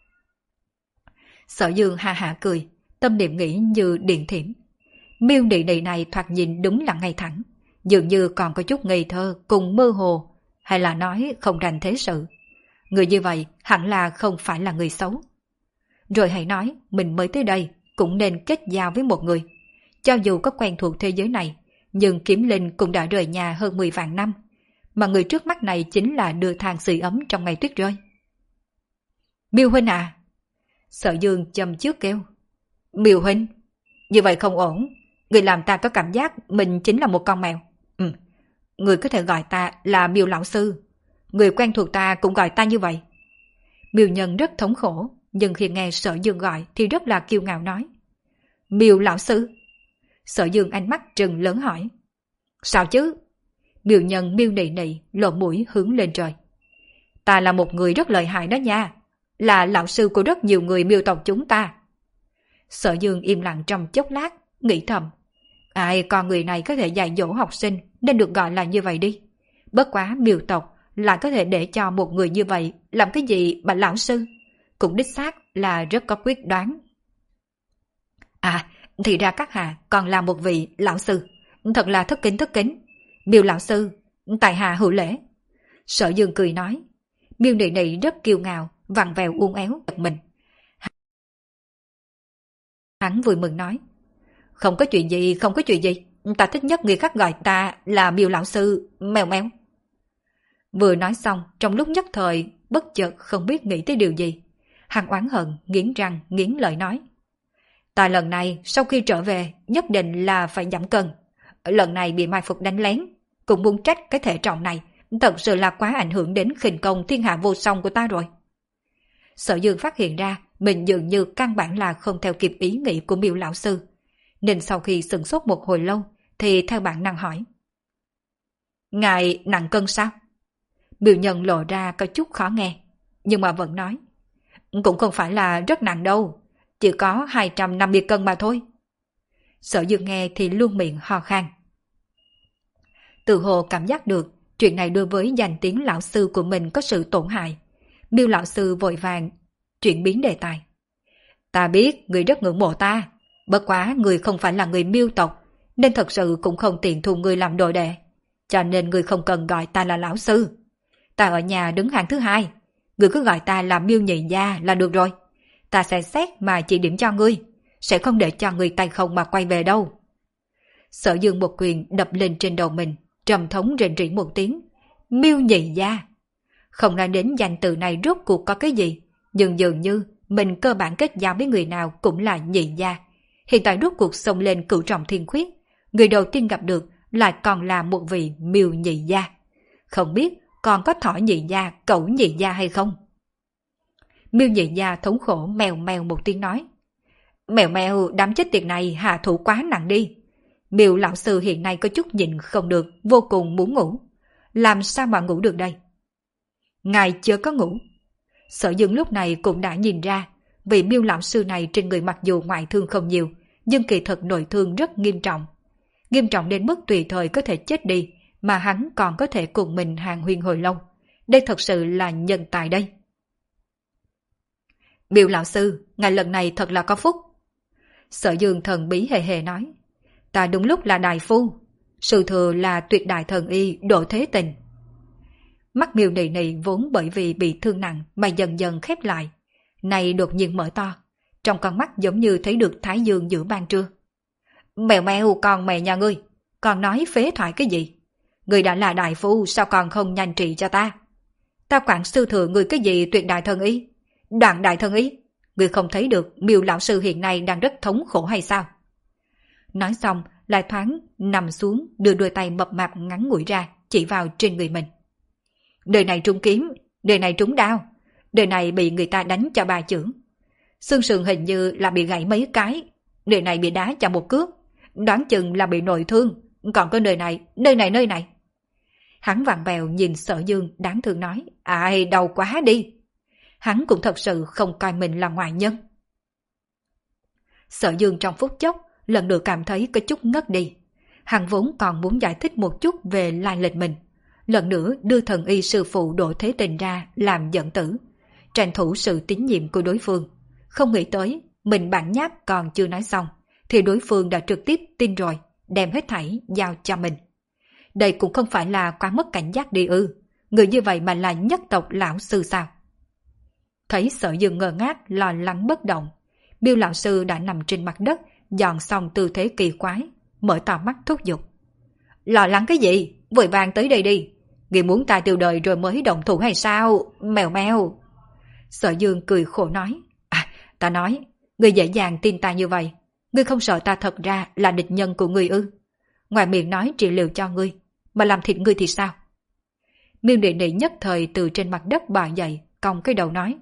Sở Dương ha hả cười, tâm niệm nghĩ như điện thiểm. Miêu Nị Nị này thoạt nhìn đúng là ngay thẳng, dường như còn có chút ngây thơ cùng mơ hồ, hay là nói không rành thế sự. Người như vậy hẳn là không phải là người xấu. Rồi hãy nói mình mới tới đây cũng nên kết giao với một người. Cho dù có quen thuộc thế giới này, nhưng Kiếm Linh cũng đã rời nhà hơn mười vạn năm, mà người trước mắt này chính là đưa than sưởi ấm trong ngày tuyết rơi. Miêu huynh à! Sở Dương châm trước kêu. Miêu huynh! Như vậy không ổn, người làm ta có cảm giác mình chính là một con mèo. Ừ, người có thể gọi ta là Miêu lão sư. Người quen thuộc ta cũng gọi ta như vậy. Miêu Nhân rất thống khổ, nhưng khi nghe Sở Dương gọi thì rất là kiêu ngạo nói. Miêu lão sư! Sở Dương ánh mắt trừng lớn hỏi. Sao chứ? Miêu Nhân Miêu Nị Nị lộ mũi hướng lên trời. Ta là một người rất lợi hại đó nha, là lão sư của rất nhiều người Miêu tộc chúng ta. Sở Dương im lặng trong chốc lát, nghĩ thầm. Ai con người này có thể dạy dỗ học sinh nên được gọi là như vậy đi. Bất quá Miêu tộc lại có thể để cho một người như vậy làm cái gì mà lão sư, cũng đích xác là rất có quyết đoán. À, thì ra các hạ còn là một vị lão sư, thật là thất kính thất kính. Miêu lão sư, tại hạ hữu lễ. Sở Dương cười nói. Miêu Nị Nị rất kiêu ngạo, vặn vẹo uốn éo giật mình. Hắn vui mừng nói. Không có chuyện gì, không có chuyện gì. Ta thích nhất người khác gọi ta là Miêu lão sư, mèo mèo. Vừa nói xong, trong lúc nhất thời, bất chợt không biết nghĩ tới điều gì. Hắn oán hận, nghiến răng, nghiến lợi nói. Ta lần này, sau khi trở về, nhất định là phải giảm cân. Lần này bị mai phục đánh lén, cũng muốn trách cái thể trọng này, thật sự là quá ảnh hưởng đến khinh công thiên hạ vô song của ta rồi. Sở Dương phát hiện ra, mình dường như căn bản là không theo kịp ý nghĩ của Miêu lão sư, nên sau khi sửng sốt một hồi lâu, thì theo bản năng hỏi. Ngài nặng cân sao? Miêu Nhân lộ ra có chút khó nghe, nhưng mà vẫn nói. Cũng không phải là rất nặng đâu, chỉ có hai trăm năm mươi cân mà thôi. Sở Dương nghe thì luôn miệng ho khan. Tự hồ cảm giác được chuyện này đối với danh tiếng lão sư của mình có sự tổn hại. Miêu lão sư vội vàng chuyển biến đề tài. Ta biết người rất ngưỡng mộ ta, bất quá người không phải là người Miêu tộc, nên thật sự cũng không tiện thu người làm đồ đệ. Cho nên người không cần gọi ta là lão sư. Ta ở nhà đứng hàng thứ hai, người cứ gọi ta là Miêu nhị gia là được rồi. Ta sẽ xét mà chỉ điểm cho ngươi, sẽ không để cho người tay không mà quay về đâu. Sở Dương một quyền đập lên trên đầu mình, trầm thống rền rỉ một tiếng. Miêu nhị gia. Không nói đến danh từ này rốt cuộc có cái gì, nhưng dường như mình cơ bản kết giao với người nào cũng là nhị gia. Hiện tại rốt cuộc xông lên cửu trọng thiên khuyết, người đầu tiên gặp được lại còn là một vị Miêu nhị gia. Không biết còn có thỏ nhị gia, cẩu nhị gia hay không? Miêu nhị gia thống khổ mèo mèo một tiếng nói. Mèo mèo, đám chết tiệt này hạ thủ quá nặng đi. Miêu lão sư hiện nay có chút nhịn không được, vô cùng muốn ngủ. Làm sao mà ngủ được đây? Ngài chưa có ngủ. Sở Dương lúc này cũng đã nhìn ra, vị Miêu lão sư này trên người mặc dù ngoại thương không nhiều, nhưng kỳ thật nội thương rất nghiêm trọng. Nghiêm trọng đến mức tùy thời có thể chết đi, mà hắn còn có thể cùng mình hàng huyên hồi lâu. Đây thật sự là nhân tài đây. Miêu lão sư, ngài lần này thật là có phúc. Sở Dương thần bí hề hề nói. Ta đúng lúc là đại phu, sự thừa là tuyệt đại thần y Đỗ Thế Tình. Mắt Miêu nị nị vốn bởi vì bị thương nặng mà dần dần khép lại, này đột nhiên mở to, trong con mắt giống như thấy được thái dương giữa ban trưa. Mèo mèo, con mẹ nhà ngươi, còn nói phế thoại cái gì? Ngươi đã là đại phu, sao còn không nhanh trị cho ta? Ta quản sư thừa ngươi cái gì tuyệt đại thần y? Đoạn đại thần y? Ngươi không thấy được Miêu lão sư hiện nay đang rất thống khổ hay sao? Nói xong lại thoáng nằm xuống, đưa đôi tay mập mạp ngắn ngủi ra chỉ vào trên người mình. Đời này trúng kiếm, đời này trúng đao, đời này bị người ta đánh cho ba chưởng. Xương sườn hình như là bị gãy mấy cái, đời này bị đá cho một cước, đoán chừng là bị nội thương, còn có nơi này, nơi này nơi này. Hắn vặn vẹo nhìn Sở Dương đáng thương nói, ai đau quá đi. Hắn cũng thật sự không coi mình là ngoại nhân. Sở Dương trong phút chốc lần nữa cảm thấy có chút ngất đi. Hắn vốn còn muốn giải thích một chút về lai lịch mình, lần nữa đưa thần y sư phụ Đỗ Thế Tình ra làm dẫn tử, tranh thủ sự tín nhiệm của đối phương. Không nghĩ tới mình bản nháp còn chưa nói xong thì đối phương đã trực tiếp tin rồi, đem hết thảy giao cho mình. Đây cũng không phải là quá mất cảnh giác đi ư, người như vậy mà là nhất tộc lão sư sao? Thấy Sở Dương ngơ ngác lo lắng bất động, Miêu lão sư đã nằm trên mặt đất, dọn xong tư thế kỳ quái, mở to mắt thúc giục. Lo lắng cái gì? Vội vàng tới đây đi. Ngươi muốn ta tiêu đời rồi mới động thủ hay sao? Mèo mèo. Sở Dương cười khổ nói. À, ta nói, ngươi dễ dàng tin ta như vậy. Ngươi không sợ ta thật ra là địch nhân của ngươi ư? Ngoài miệng nói trị liệu cho ngươi, mà làm thịt ngươi thì sao? Miêu nị nị nhất thời từ trên mặt đất bò dậy, cong cái đầu nói.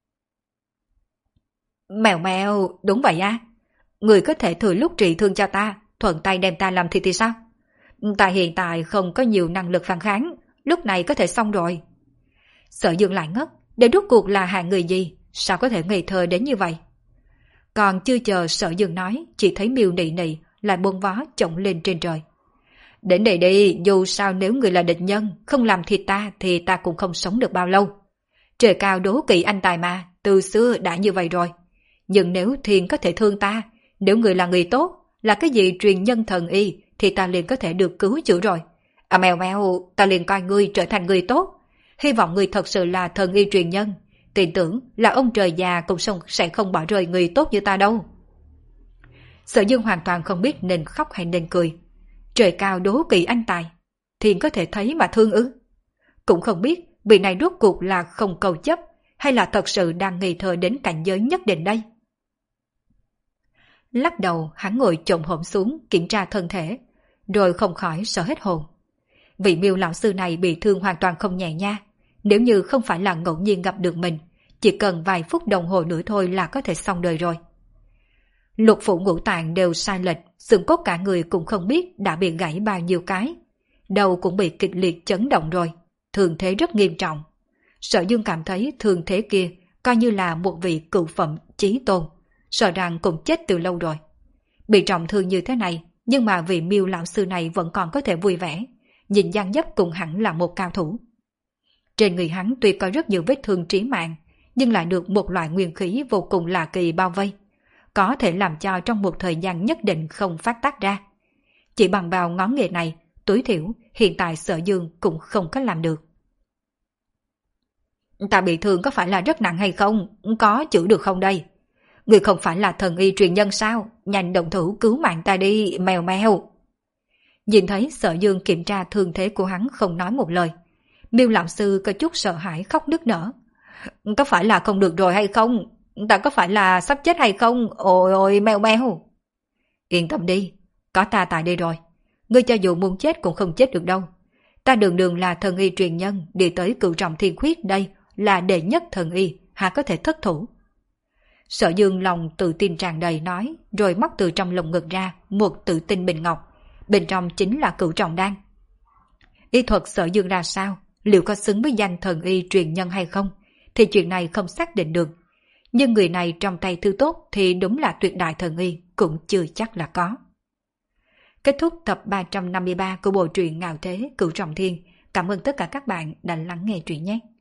Mèo mèo, đúng vậy á. Người có thể thừa lúc trị thương cho ta, thuận tay đem ta làm thịt thì sao? Ta hiện tại không có nhiều năng lực phản kháng, lúc này có thể xong rồi. Sở Dương lại ngất, để rốt cuộc là hạng người gì, sao có thể ngây thơ đến như vậy? Còn chưa chờ Sở Dương nói, chỉ thấy Miêu nị nị lại buông vó chổng lên trên trời. Đến đây đi, dù sao nếu người là địch nhân, không làm thịt ta thì ta cũng không sống được bao lâu. Trời cao đố kỵ anh tài mà, từ xưa đã như vậy rồi. Nhưng nếu thiên có thể thương ta, nếu người là người tốt, là cái gì truyền nhân thần y, thì ta liền có thể được cứu chữa rồi. À mèo mèo, ta liền coi ngươi trở thành người tốt. Hy vọng ngươi thật sự là thần y truyền nhân. Tin tưởng là ông trời già cũng sẽ không bỏ rơi người tốt như ta đâu. Sở Dương hoàn toàn không biết nên khóc hay nên cười. Trời cao đố kỵ anh tài, thiên có thể thấy mà thương ư? Cũng không biết vị này rốt cuộc là không cầu chấp, hay là thật sự đang nghi thơ đến cảnh giới nhất định đây. Lắc đầu, hắn ngồi chồm hổm xuống kiểm tra thân thể, rồi không khỏi sợ hết hồn. Vị Miêu lão sư này bị thương hoàn toàn không nhẹ nha. Nếu như không phải là ngẫu nhiên gặp được mình, chỉ cần vài phút đồng hồ nữa thôi là có thể xong đời rồi. Lục phủ ngũ tạng đều sai lệch, xương cốt cả người cũng không biết đã bị gãy bao nhiêu cái. Đầu cũng bị kịch liệt chấn động rồi, thương thế rất nghiêm trọng. Sở Dương cảm thấy thương thế kia coi như là một vị cựu phẩm chí tôn, sợ rằng cũng chết từ lâu rồi. Bị trọng thương như thế này, nhưng mà vị Miêu lão sư này vẫn còn có thể vui vẻ. nhìn dáng dấp cũng hẳn là một cao thủ. Trên người hắn tuy có rất nhiều vết thương trí mạng, nhưng lại được một loại nguyên khí vô cùng lạ kỳ bao vây, có thể làm cho trong một thời gian nhất định không phát tác ra. Chỉ bằng vào ngón nghề này, tối thiểu hiện tại Sở Dương cũng không có làm được. Ta bị thương có phải là rất nặng hay không? Có chữa được không đây? Người không phải là thần y truyền nhân sao? Nhanh động thủ cứu mạng ta đi, mèo mèo. Nhìn thấy Sở Dương kiểm tra thương thế của hắn không nói một lời, Miêu lão sư có chút sợ hãi khóc nức nở. Có phải là không được rồi hay không? Ta có phải là sắp chết hay không? Ôi ôi mèo mèo. Yên tâm đi, có ta tại đây rồi. Ngươi cho dù muốn chết cũng không chết được đâu. Ta đường đường là thần y truyền nhân, đi tới cửu trọng thiên khuyết đây là đệ nhất thần y, há có thể thất thủ. Sở Dương lòng tự tin tràn đầy nói, rồi móc từ trong lồng ngực ra một tự tinh bình ngọc, bên trong chính là cửu trọng đan. Y thuật Sở Dương ra sao, liệu có xứng với danh thần y truyền nhân hay không, thì chuyện này không xác định được. Nhưng người này trong tay thứ tốt thì đúng là tuyệt đại thần y, cũng chưa chắc là có. Kết thúc tập ba trăm năm mươi ba của bộ truyện Ngạo Thế Cửu Trọng Thiên. Cảm ơn tất cả các bạn đã lắng nghe truyện nhé.